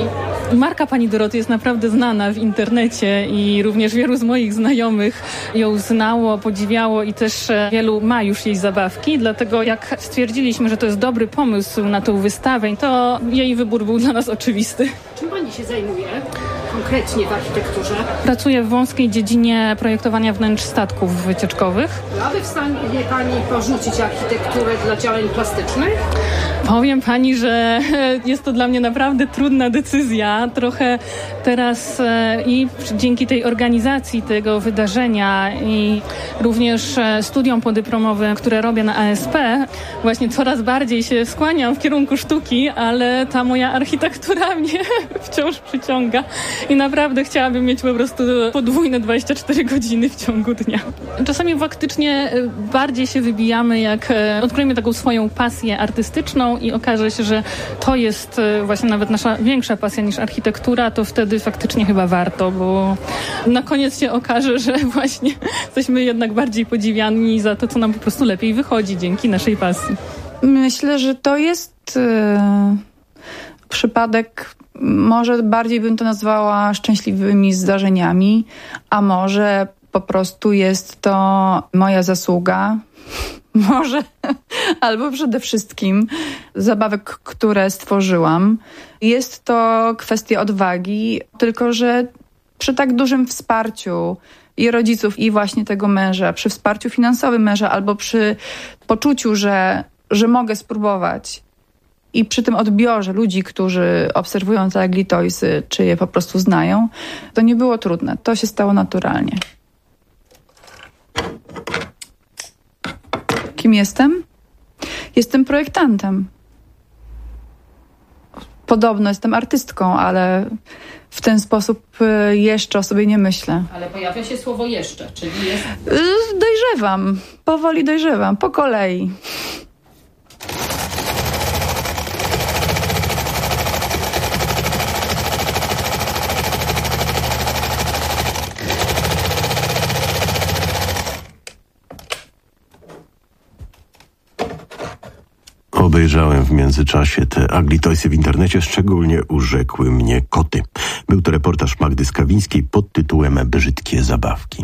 Marka pani Doroty jest naprawdę znana w internecie i również wielu z moich znajomych ją znało, podziwiało i też wielu ma już jej zabawki. Dlatego jak stwierdziliśmy, że to jest dobry pomysł na tą wystawę, to jej wybór był dla nas oczywisty. Czym pani się zajmuje konkretnie w architekturze? Pracuję w wąskiej dziedzinie projektowania wnętrz statków wycieczkowych. Byłaby w stanie pani porzucić architekturę dla działań plastycznych? Powiem pani, że jest to dla mnie naprawdę trudna decyzja. Trochę teraz i dzięki tej organizacji tego wydarzenia i również studiom podyplomowym, które robię na ASP, właśnie coraz bardziej się skłaniam w kierunku sztuki, ale ta moja architektura mnie wciąż przyciąga i naprawdę chciałabym mieć po prostu podwójne 24 godziny w ciągu dnia. Czasami faktycznie bardziej się wybijamy, jak odkryjemy taką swoją pasję artystyczną i okaże się, że to jest właśnie nawet nasza większa pasja niż architektura, to wtedy faktycznie chyba warto, bo na koniec się okaże, że właśnie jesteśmy jednak bardziej podziwiani za to, co nam po prostu lepiej wychodzi dzięki naszej pasji. Myślę, że to jest przypadek, może bardziej bym to nazwała szczęśliwymi zdarzeniami, a może po prostu jest to moja zasługa. Może, albo przede wszystkim zabawek, które stworzyłam. Jest to kwestia odwagi, tylko że przy tak dużym wsparciu i rodziców, i właśnie tego męża, przy wsparciu finansowym męża, albo przy poczuciu, że mogę spróbować i przy tym odbiorze ludzi, którzy obserwują te Aglitoisy, czy je po prostu znają, to nie było trudne. To się stało naturalnie. Kim jestem? Jestem projektantem. Podobno jestem artystką, ale w ten sposób jeszcze o sobie nie myślę. Ale pojawia się słowo jeszcze, czyli jest... Dojrzewam. Powoli dojrzewam. Po kolei. Obejrzałem w międzyczasie te Aglitoisy w internecie, szczególnie urzekły mnie koty. Był to reportaż Magdy Skawińskiej pod tytułem Brzydkie zabawki.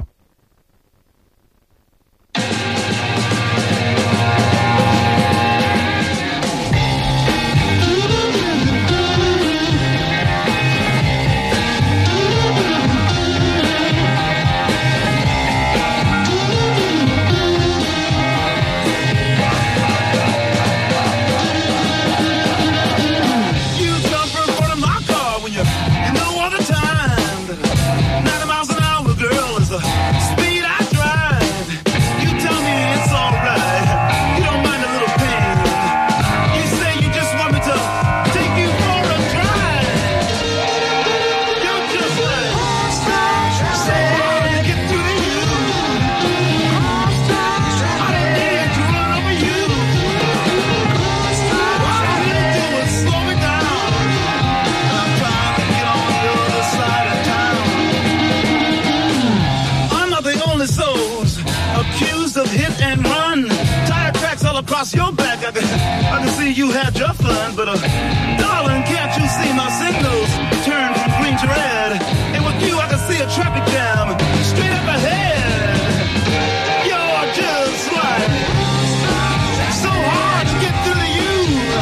Your back, I can see you had your fun, but darling, can't you see my signals turn from green to red? And with you, I can see a traffic jam straight up ahead. You're just like so hard to get through to you.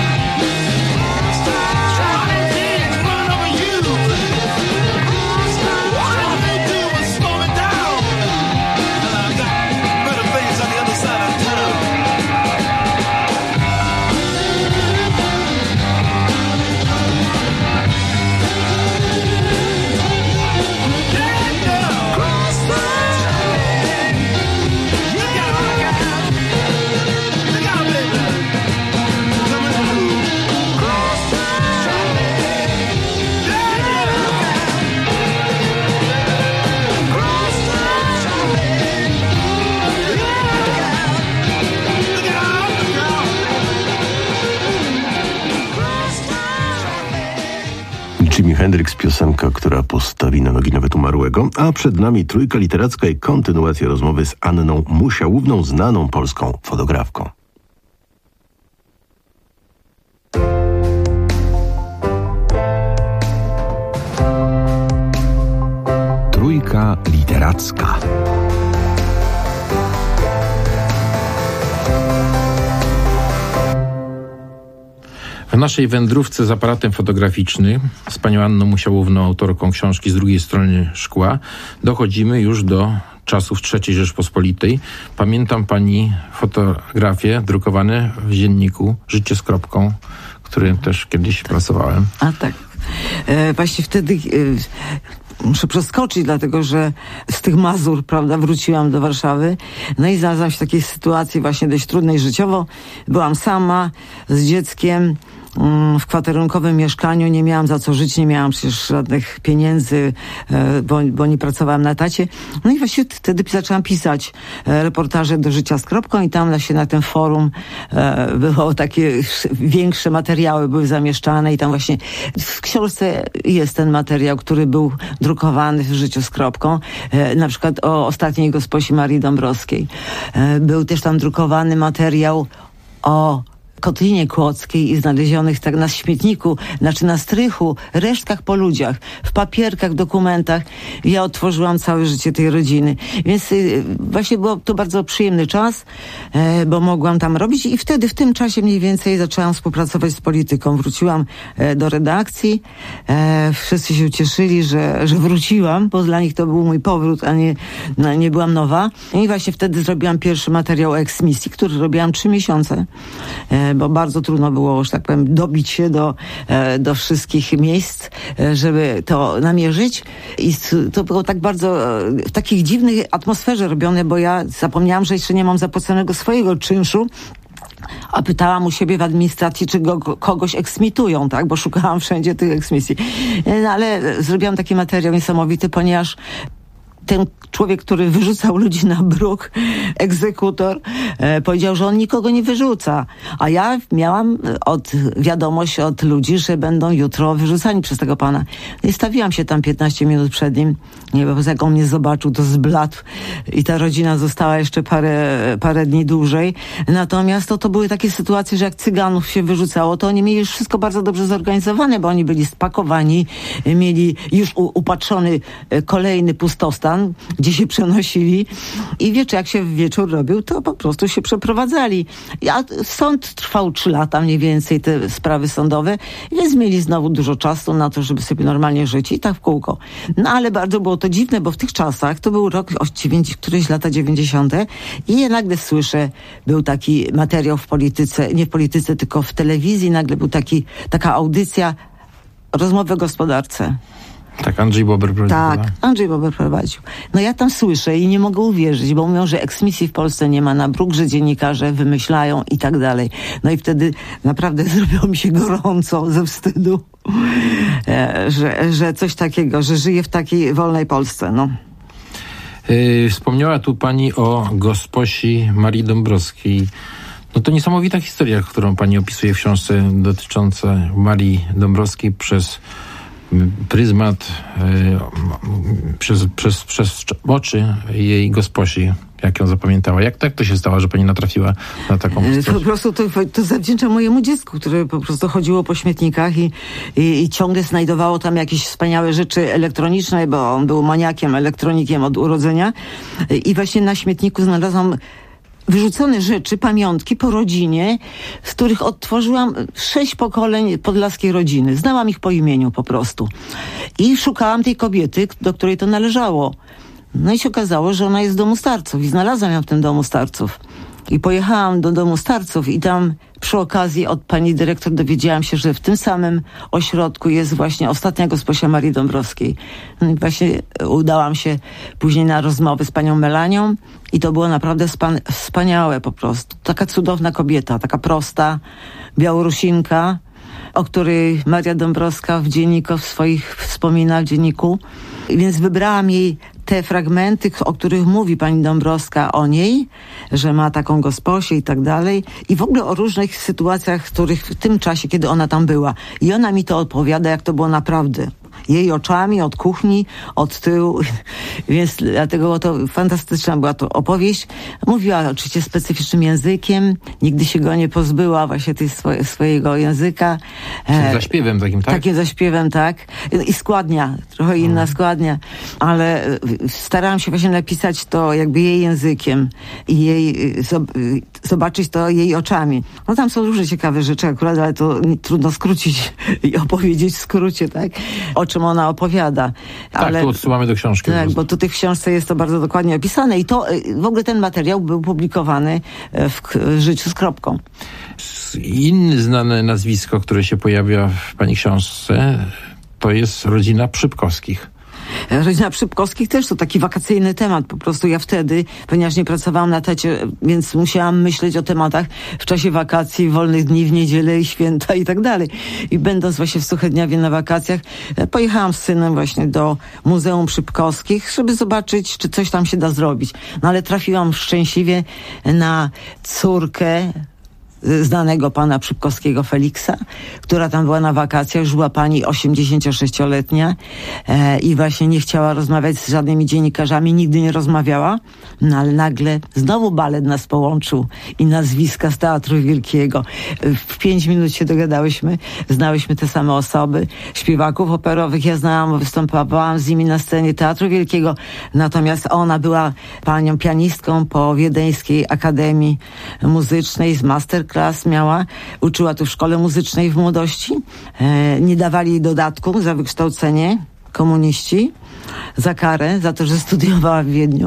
I can't run over you. All they do is slow me down, and I got better things on the other side of town. Jimi Hendrix, piosenka, która postawi na nogi nawet umarłego, a przed nami trójka literacka i kontynuacja rozmowy z Anną Musiałówną, znaną polską fotografką. Trójka literacka. W naszej wędrówce z aparatem fotograficznym, z panią Anną Musiałowną, autorką książki Z drugiej strony szkła, dochodzimy już do czasów III Rzeczpospolitej. Pamiętam pani fotografie drukowane w dzienniku Życie z kropką, którym też kiedyś pracowałem. A tak. Właśnie wtedy muszę przeskoczyć, dlatego że z tych Mazur, prawda, wróciłam do Warszawy. No i znalazłam się w takiej sytuacji właśnie dość trudnej życiowo. Byłam sama z dzieckiem w kwaterunkowym mieszkaniu, nie miałam za co żyć, nie miałam przecież żadnych pieniędzy, bo nie pracowałam na etacie. No i właśnie wtedy zaczęłam pisać reportaże do Życia z kropką i tam właśnie na tym forum było takie większe materiały były zamieszczane i tam właśnie w książce jest ten materiał, który był drukowany w Życiu z kropką, na przykład o ostatniej gosposi Marii Dąbrowskiej. Był też tam drukowany materiał o Kotlinie Kłodzkiej i znalezionych tak na śmietniku, znaczy na strychu, resztkach po ludziach, w papierkach, w dokumentach. Ja otworzyłam całe życie tej rodziny. Więc właśnie był to bardzo przyjemny czas, bo mogłam tam robić i wtedy, w tym czasie mniej więcej zaczęłam współpracować z polityką. Wróciłam do redakcji. Wszyscy się ucieszyli, że wróciłam, bo dla nich to był mój powrót, a nie byłam nowa. I właśnie wtedy zrobiłam pierwszy materiał o eksmisji, który robiłam 3 miesiące. Bo bardzo trudno było, że tak powiem, dobić się do wszystkich miejsc, żeby to namierzyć. I to było tak bardzo w takiej dziwnej atmosferze robione, bo ja zapomniałam, że jeszcze nie mam zapłaconego swojego czynszu, a pytałam u siebie w administracji, czy kogoś eksmitują, tak? Bo szukałam wszędzie tych eksmisji. No, ale zrobiłam taki materiał niesamowity, ponieważ ten człowiek, który wyrzucał ludzi na bruk, egzekutor, powiedział, że on nikogo nie wyrzuca. A ja miałam wiadomość od ludzi, że będą jutro wyrzucani przez tego pana. I stawiłam się tam 15 minut przed nim. Nie wiem, jak on mnie zobaczył, to zbladł. I ta rodzina została jeszcze parę dni dłużej. Natomiast to były takie sytuacje, że jak Cyganów się wyrzucało, to oni mieli już wszystko bardzo dobrze zorganizowane, bo oni byli spakowani, mieli już upatrzony kolejny pustostan, gdzie się przenosili i wiecie, jak się wieczór robił, to po prostu się przeprowadzali. A sąd trwał 3 lata mniej więcej, te sprawy sądowe, więc mieli znowu dużo czasu na to, żeby sobie normalnie żyć i tak w kółko. No ale bardzo było to dziwne, bo w tych czasach, to był rok, któreś lata 90. i ja nagle słyszę, był taki materiał w polityce, nie w polityce, tylko w telewizji, nagle był taka audycja, rozmowy o gospodarce. Tak, Andrzej Bober prowadził. Tak, Andrzej Bober prowadził. No ja tam słyszę i nie mogę uwierzyć, bo mówią, że eksmisji w Polsce nie ma na bruk, że dziennikarze wymyślają i tak dalej. No i wtedy naprawdę zrobiło mi się gorąco ze wstydu, że coś takiego, że żyję w takiej wolnej Polsce, no. Wspomniała tu pani o gosposi Marii Dąbrowskiej. No to niesamowita historia, którą pani opisuje w książce dotycząca Marii Dąbrowskiej przez pryzmat, przez oczy jej gosposi, jak ją zapamiętała. Jak tak to się stało, że pani natrafiła na taką postać? Po prostu to zawdzięczam mojemu dziecku, które po prostu chodziło po śmietnikach i ciągle znajdowało tam jakieś wspaniałe rzeczy elektroniczne, bo on był maniakiem, elektronikiem od urodzenia. I właśnie na śmietniku znalazłam wyrzucone rzeczy, pamiątki po rodzinie, z których odtworzyłam 6 pokoleń podlaskiej rodziny. Znałam ich po imieniu po prostu. I szukałam tej kobiety, do której to należało. No i się okazało, że ona jest w domu starców i znalazłam ją w tym domu starców. I pojechałam do domu starców i tam przy okazji od pani dyrektor dowiedziałam się, że w tym samym ośrodku jest właśnie ostatnia gosposia Marii Dąbrowskiej. No i właśnie udałam się później na rozmowy z panią Melanią i to było naprawdę wspaniałe po prostu. Taka cudowna kobieta, taka prosta, Białorusinka, o której Maria Dąbrowska w dzienniku swoich wspomina w dzienniku. Więc wybrałam jej te fragmenty, o których mówi pani Dąbrowska o niej, że ma taką gosposię i tak dalej. I w ogóle o różnych sytuacjach, w których w tym czasie, kiedy ona tam była. I ona mi to opowiada, jak to było naprawdę. jej oczami, od kuchni, od tyłu, więc dlatego to fantastyczna była to opowieść. Mówiła oczywiście specyficznym językiem, nigdy się go nie pozbyła właśnie swojego języka. Zaśpiewem takim, tak? Takim zaśpiewem, tak. I składnia, trochę inna składnia, ale starałam się właśnie napisać to jakby jej językiem i jej zobaczyć to jej oczami. No tam są różne ciekawe rzeczy akurat, ale to trudno skrócić i opowiedzieć w skrócie, tak? O czym ona opowiada. Tak, tu odsyłamy do książki. Tak, bo tu w książce jest to bardzo dokładnie opisane i to w ogóle ten materiał był publikowany w Życiu z kropką. Inne znane nazwisko, które się pojawia w pani książce, to jest rodzina Przypkowskich. Rodzina Przypkowskich też to taki wakacyjny temat. Po prostu ja wtedy, ponieważ nie pracowałam na etacie, więc musiałam myśleć o tematach w czasie wakacji, wolnych dni, w niedzielę i święta i tak dalej. I będąc właśnie w Suchedniawie na wakacjach, pojechałam z synem właśnie do Muzeum Przypkowskich, żeby zobaczyć, czy coś tam się da zrobić. No ale trafiłam szczęśliwie na córkę znanego pana Przypkowskiego Feliksa, która tam była na wakacjach, już była pani 86-letnia i właśnie nie chciała rozmawiać z żadnymi dziennikarzami, nigdy nie rozmawiała, no ale nagle znowu balet nas połączył i nazwiska z Teatru Wielkiego. W 5 minut się dogadałyśmy, znałyśmy te same osoby, śpiewaków operowych, ja znałam, występowałam z nimi na scenie Teatru Wielkiego, natomiast ona była panią pianistką po Wiedeńskiej Akademii Muzycznej z masterclass miała, uczyła tu w szkole muzycznej w młodości. Nie dawali jej dodatku za wykształcenie komuniści, za karę, za to, że studiowała w Wiedniu.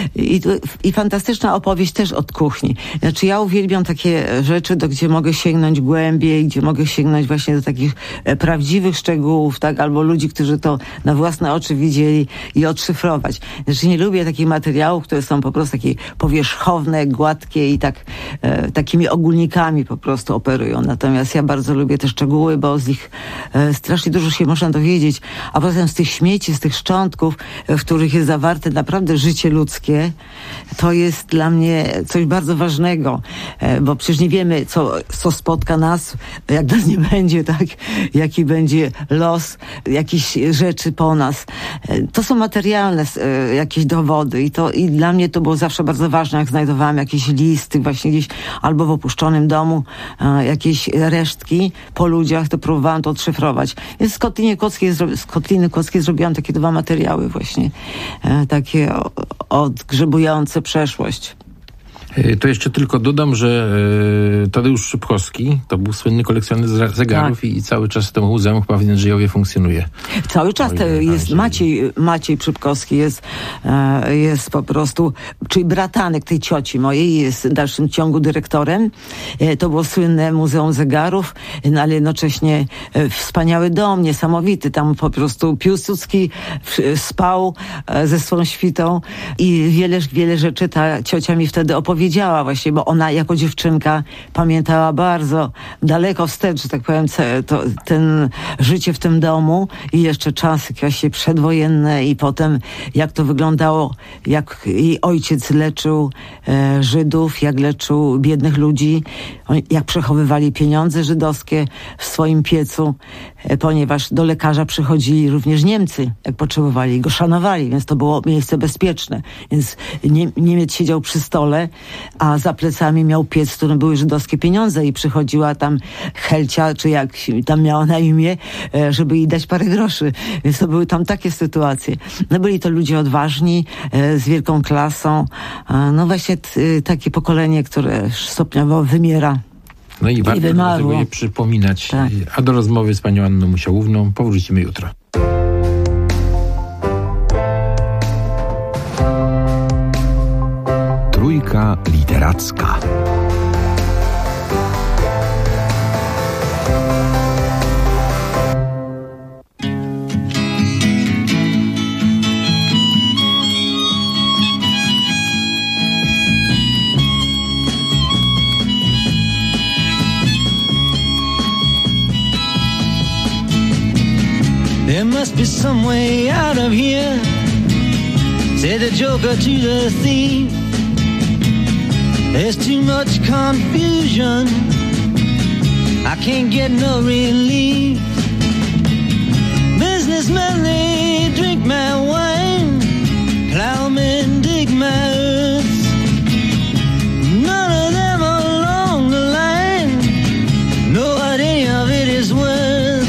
I fantastyczna opowieść też od kuchni. Znaczy ja uwielbiam takie rzeczy, gdzie mogę sięgnąć głębiej, gdzie mogę sięgnąć właśnie do takich prawdziwych szczegółów, tak, albo ludzi, którzy to na własne oczy widzieli i odszyfrować. Znaczy nie lubię takich materiałów, które są po prostu takie powierzchowne, gładkie i takimi ogólnikami po prostu operują. Natomiast ja bardzo lubię te szczegóły, bo z nich strasznie dużo się można dowiedzieć, a potem z tych śmieci, z tych szczątków, w których jest zawarte naprawdę życie ludzkie, to jest dla mnie coś bardzo ważnego, bo przecież nie wiemy, co spotka nas, jak nas nie będzie, tak? Jaki będzie los jakichś rzeczy po nas. To są materialne jakieś dowody i dla mnie to było zawsze bardzo ważne, jak znajdowałam jakieś listy właśnie gdzieś albo w opuszczonym domu, jakieś resztki po ludziach, to próbowałam to odszyfrować. Więc z Kotliny Kłodzkiej zrobiłam takie 2 materiały właśnie, takie odgrzebujące przeszłość. To jeszcze tylko dodam, że Tadeusz Przypkowski to był słynny kolekcjoner zegarów, tak. I cały czas to muzeum chyba w Jędrzejowie funkcjonuje. Cały czas to jest Maciej Przypkowski jest po prostu, czyli bratanek tej cioci mojej, jest w dalszym ciągu dyrektorem. To było słynne Muzeum Zegarów, no ale jednocześnie wspaniały dom, niesamowity. Tam po prostu Piłsudski spał ze swą świtą i wiele rzeczy ta ciocia mi wtedy opowiedziała właśnie, bo ona jako dziewczynka pamiętała bardzo daleko wstecz, że tak powiem, ten życie w tym domu i jeszcze czasy właśnie przedwojenne i potem jak to wyglądało, jak jej ojciec leczył Żydów, jak leczył biednych ludzi, jak przechowywali pieniądze żydowskie w swoim piecu, ponieważ do lekarza przychodzili również Niemcy, jak potrzebowali, go szanowali, więc to było miejsce bezpieczne. Więc Niemiec siedział przy stole, a za plecami miał piec, w którym były żydowskie pieniądze i przychodziła tam Helcia, czy jak tam miała na imię, żeby jej dać parę groszy. Więc to były tam takie sytuacje. No byli to ludzie odważni, z wielką klasą. No właśnie takie pokolenie, które stopniowo wymiera. No i warto tego je przypominać. Tak. A do rozmowy z panią Anną Musiałówną powrócimy jutro. Trójka literacka. There must be some way out of here, said the joker to the thief. There's too much confusion, I can't get no relief. There's Businessmen, they drink my wine. Plowmen dig my earth. None of them along the line know what any of it is worth.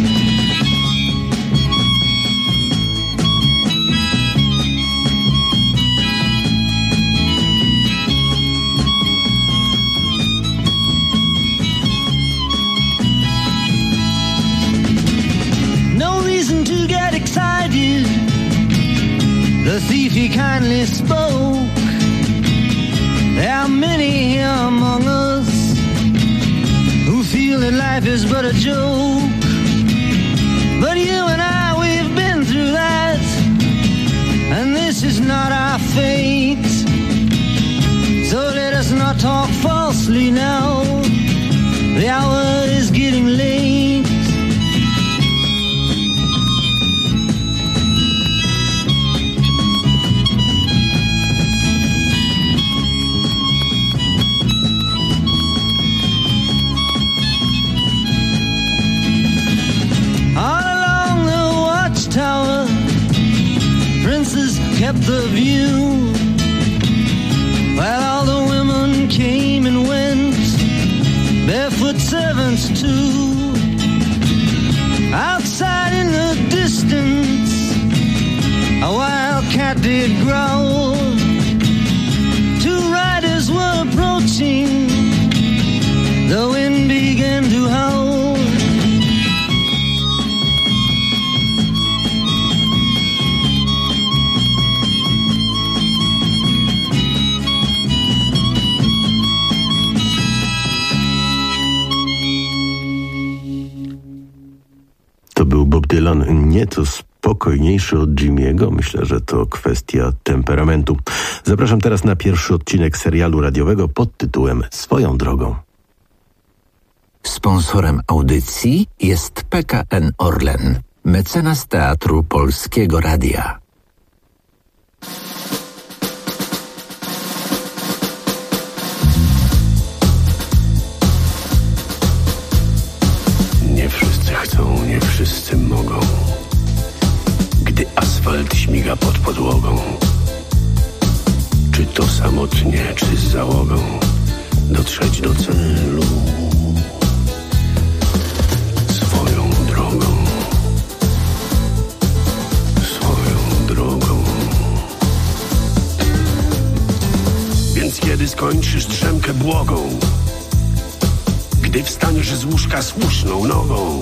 No reason to get excited. The thief, he kindly spoke. There are many here among us who feel that life is but a joke. But you and I, we've been through that, and this is not our fate. So let us not talk falsely now. The hour is getting late. Tower, princes kept the view, while all the women came and went, barefoot servants too. Outside in the distance, a wild cat did growl. Two riders were approaching, the wind began to howl. Bob Dylan nieco spokojniejszy od Jimmy'ego. Myślę, że to kwestia temperamentu. Zapraszam teraz na pierwszy odcinek serialu radiowego pod tytułem Swoją drogą. Sponsorem audycji jest PKN Orlen, mecenas Teatru Polskiego Radia. Nie wszyscy chcą, nie wszyscy mogą. Gdy asfalt śmiga pod podłogą, czy to samotnie, czy z załogą, dotrzeć do celu swoją drogą, swoją drogą. Więc kiedy skończysz drzemkę błogą, gdy wstaniesz z łóżka słuszną nogą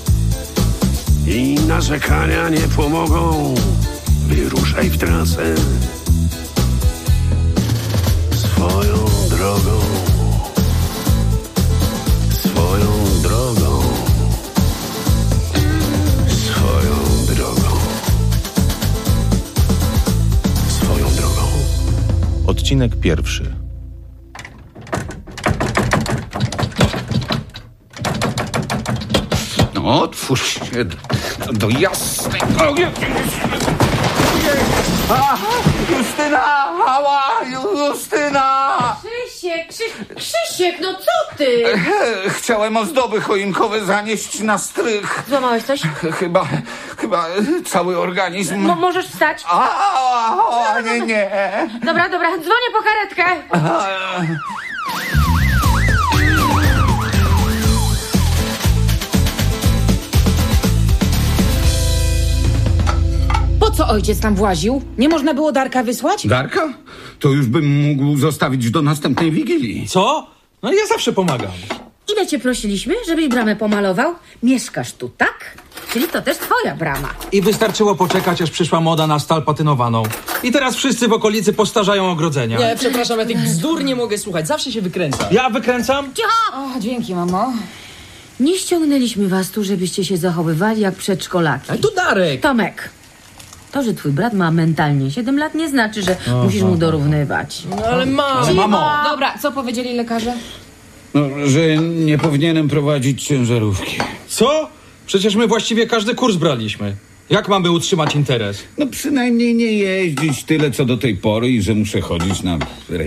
i narzekania nie pomogą, wyruszaj w trasę swoją drogą, swoją drogą, swoją drogą, swoją drogą. Odcinek pierwszy. No, otwórz się do jasnej... Justyna! Ała! Justyna! Krzysiek, no co ty? Chciałem ozdoby choinkowe zanieść na strych. Złamałeś coś? Chyba cały organizm. Możesz wstać? Nie. Dobra, dzwonię po karetkę. Po co ojciec tam właził? Nie można było Darka wysłać? Darka? To już bym mógł zostawić do następnej Wigilii. Co? No ja zawsze pomagam. Ile cię prosiliśmy, żebyś bramę pomalował? Mieszkasz tu, tak? Czyli to też twoja brama. I wystarczyło poczekać, aż przyszła moda na stal patynowaną. I teraz wszyscy w okolicy postarzają ogrodzenia. Nie, przepraszam, ja tych bzdur nie mogę słuchać. Zawsze się wykręcam. Ja wykręcam? Cicho! O, dzięki, mamo. Nie ściągnęliśmy was tu, żebyście się zachowywali jak przedszkolaki. Ale to Darek! Tomek, to, że twój brat ma mentalnie 7 lat, nie znaczy, że musisz mu dorównywać. No ale mamo! Dobra, co powiedzieli lekarze? No, że nie powinienem prowadzić ciężarówki. Co? Przecież my właściwie każdy kurs braliśmy. Jak mamy utrzymać interes? No przynajmniej nie jeździć tyle, co do tej pory i że muszę chodzić na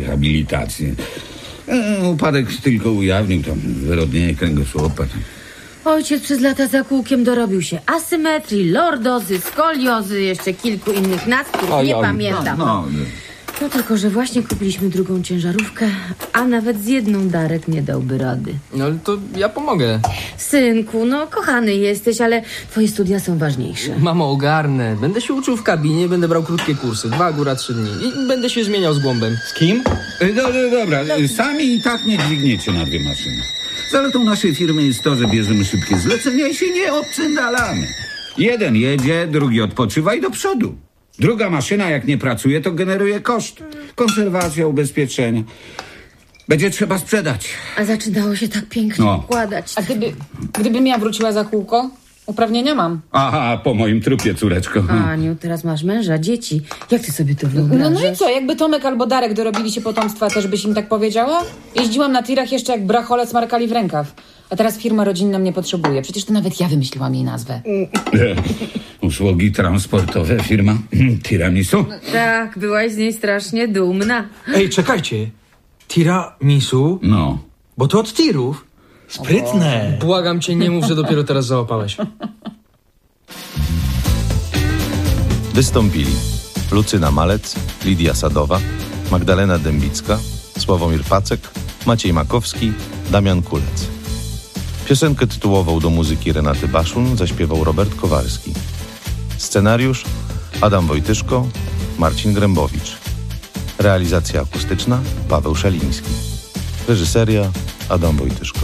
rehabilitację. Upadek tylko ujawnił tam wyrodnienie kręgosłupa. Ojciec przez lata za kółkiem dorobił się asymetrii, lordozy, skoliozy, jeszcze kilku innych nazw, których nie pamiętam. No tylko, że właśnie kupiliśmy drugą ciężarówkę, a nawet z jedną Darek nie dałby rady. No ale to ja pomogę. Synku, no kochany jesteś, ale twoje studia są ważniejsze. Mamo, ogarnę. Będę się uczył w kabinie, będę brał krótkie kursy, 2 góra 3 dni. I będę się zmieniał z głąbem. Z kim? Dobra, sami i tak nie dźwigniecie na 2 maszyny. Zaletą naszej firmy jest to, że bierzemy szybkie zlecenia i się nie obcyndalamy. Jeden jedzie, drugi odpoczywa i do przodu. Druga maszyna, jak nie pracuje, to generuje koszt. Konserwacja, ubezpieczenia. Będzie trzeba sprzedać. A zaczynało się tak pięknie układać. A gdybym ja wróciła za kółko? Uprawnienia mam. Aha, po moim trupie, córeczko. Aniu, teraz masz męża, dzieci. Jak ty sobie to wyobrażasz? No i co, jakby Tomek albo Darek dorobili się potomstwa, też byś im tak powiedziała? Jeździłam na tirach jeszcze jak brachole smarkali w rękaw. A teraz firma rodzinna mnie potrzebuje. Przecież to nawet ja wymyśliłam jej nazwę. Usługi transportowe, firma Tiramisu. Tak, byłaś z niej strasznie dumna. Ej, czekajcie. Tiramisu? No. Bo to od tirów. Sprytne. Błagam cię, nie mów, że dopiero teraz załapałeś. Wystąpili Lucyna Malec, Lidia Sadowa, Magdalena Dębicka, Sławomir Pacek, Maciej Makowski, Damian Kulec. Piosenkę tytułową do muzyki Renaty Baszun zaśpiewał Robert Kowalski. Scenariusz Adam Wojtyszko, Marcin Grębowicz. Realizacja akustyczna Paweł Szaliński. Reżyseria Adam Wojtyszko.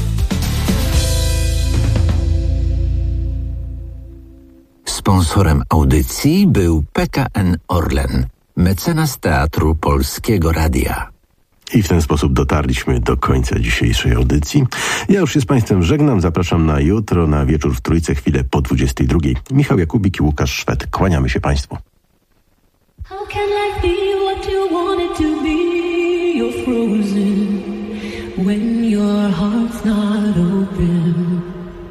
Sponsorem audycji był PKN Orlen, mecenas Teatru Polskiego Radia. I w ten sposób dotarliśmy do końca dzisiejszej audycji. Ja już się z Państwem żegnam. Zapraszam na jutro, na wieczór w Trójce, chwilę po 22. Michał Jakubik i Łukasz Szwed. Kłaniamy się Państwu. How can life be what you want it to be? You're frozen when your heart's not open.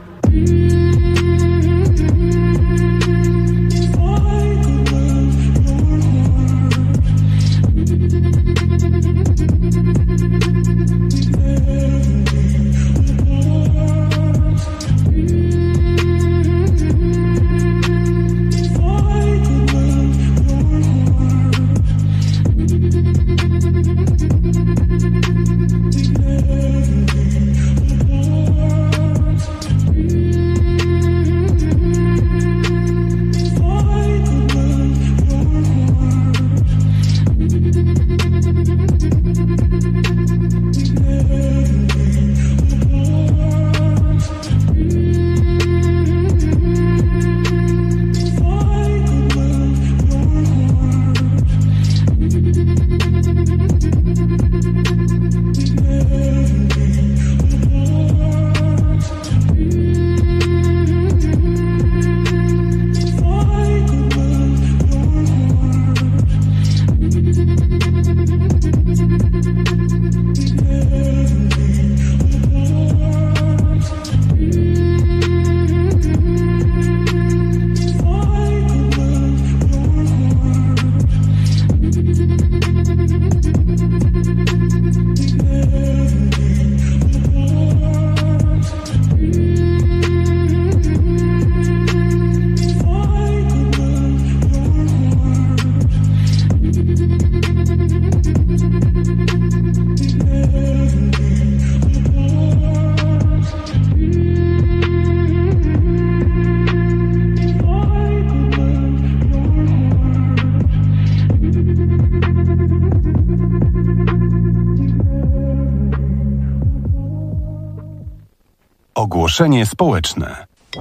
Ogłoszenie społeczne.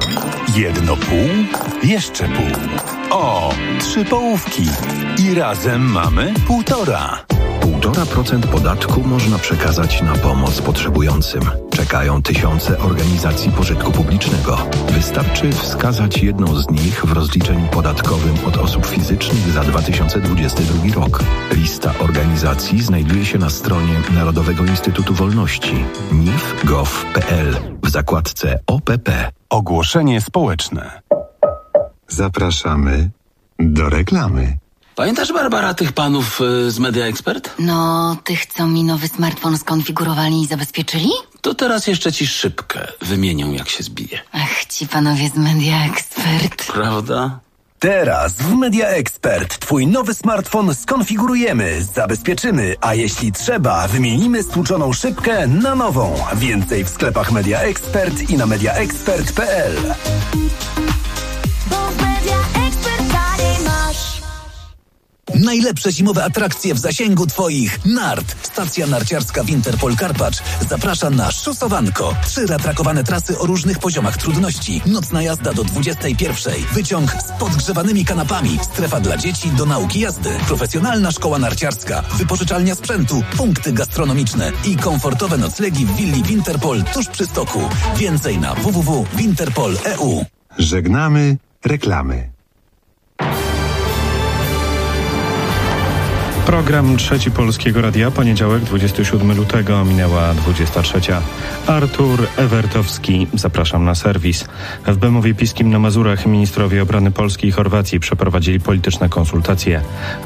1 pół, jeszcze pół. O, 3 połówki. I razem mamy 1,5. 1,5% podatku można przekazać na pomoc potrzebującym. Czekają tysiące organizacji pożytku publicznego. Wystarczy wskazać jedną z nich w rozliczeniu podatkowym od osób fizycznych za 2022 rok. Lista organizacji znajduje się na stronie Narodowego Instytutu Wolności nif.gov.pl w zakładce OPP. Ogłoszenie społeczne. Zapraszamy do reklamy. Pamiętasz, Barbara, tych panów z Media Expert? No, tych, co mi nowy smartfon skonfigurowali i zabezpieczyli? To teraz jeszcze ci szybkę wymienią, jak się zbije. Ach, ci panowie z Media Expert. Prawda? Teraz w Media Expert twój nowy smartfon skonfigurujemy, zabezpieczymy, a jeśli trzeba, wymienimy stłuczoną szybkę na nową. Więcej w sklepach Media Expert i na mediaexpert.pl. Najlepsze zimowe atrakcje w zasięgu twoich nart. Stacja narciarska Winterpol Karpacz zaprasza na szosowanko. 3 ratrakowane trasy o różnych poziomach trudności. Nocna jazda do 21. Wyciąg z podgrzewanymi kanapami. Strefa dla dzieci do nauki jazdy. Profesjonalna szkoła narciarska. Wypożyczalnia sprzętu. Punkty gastronomiczne. I komfortowe noclegi w willi Winterpol tuż przy stoku. Więcej na www.winterpol.eu. Żegnamy reklamy. Program Trzeci Polskiego Radia, poniedziałek, 27 lutego, minęła 23. Artur Ewertowski, zapraszam na serwis. W Bemowie Piskim na Mazurach ministrowie obrony Polski i Chorwacji przeprowadzili polityczne konsultacje.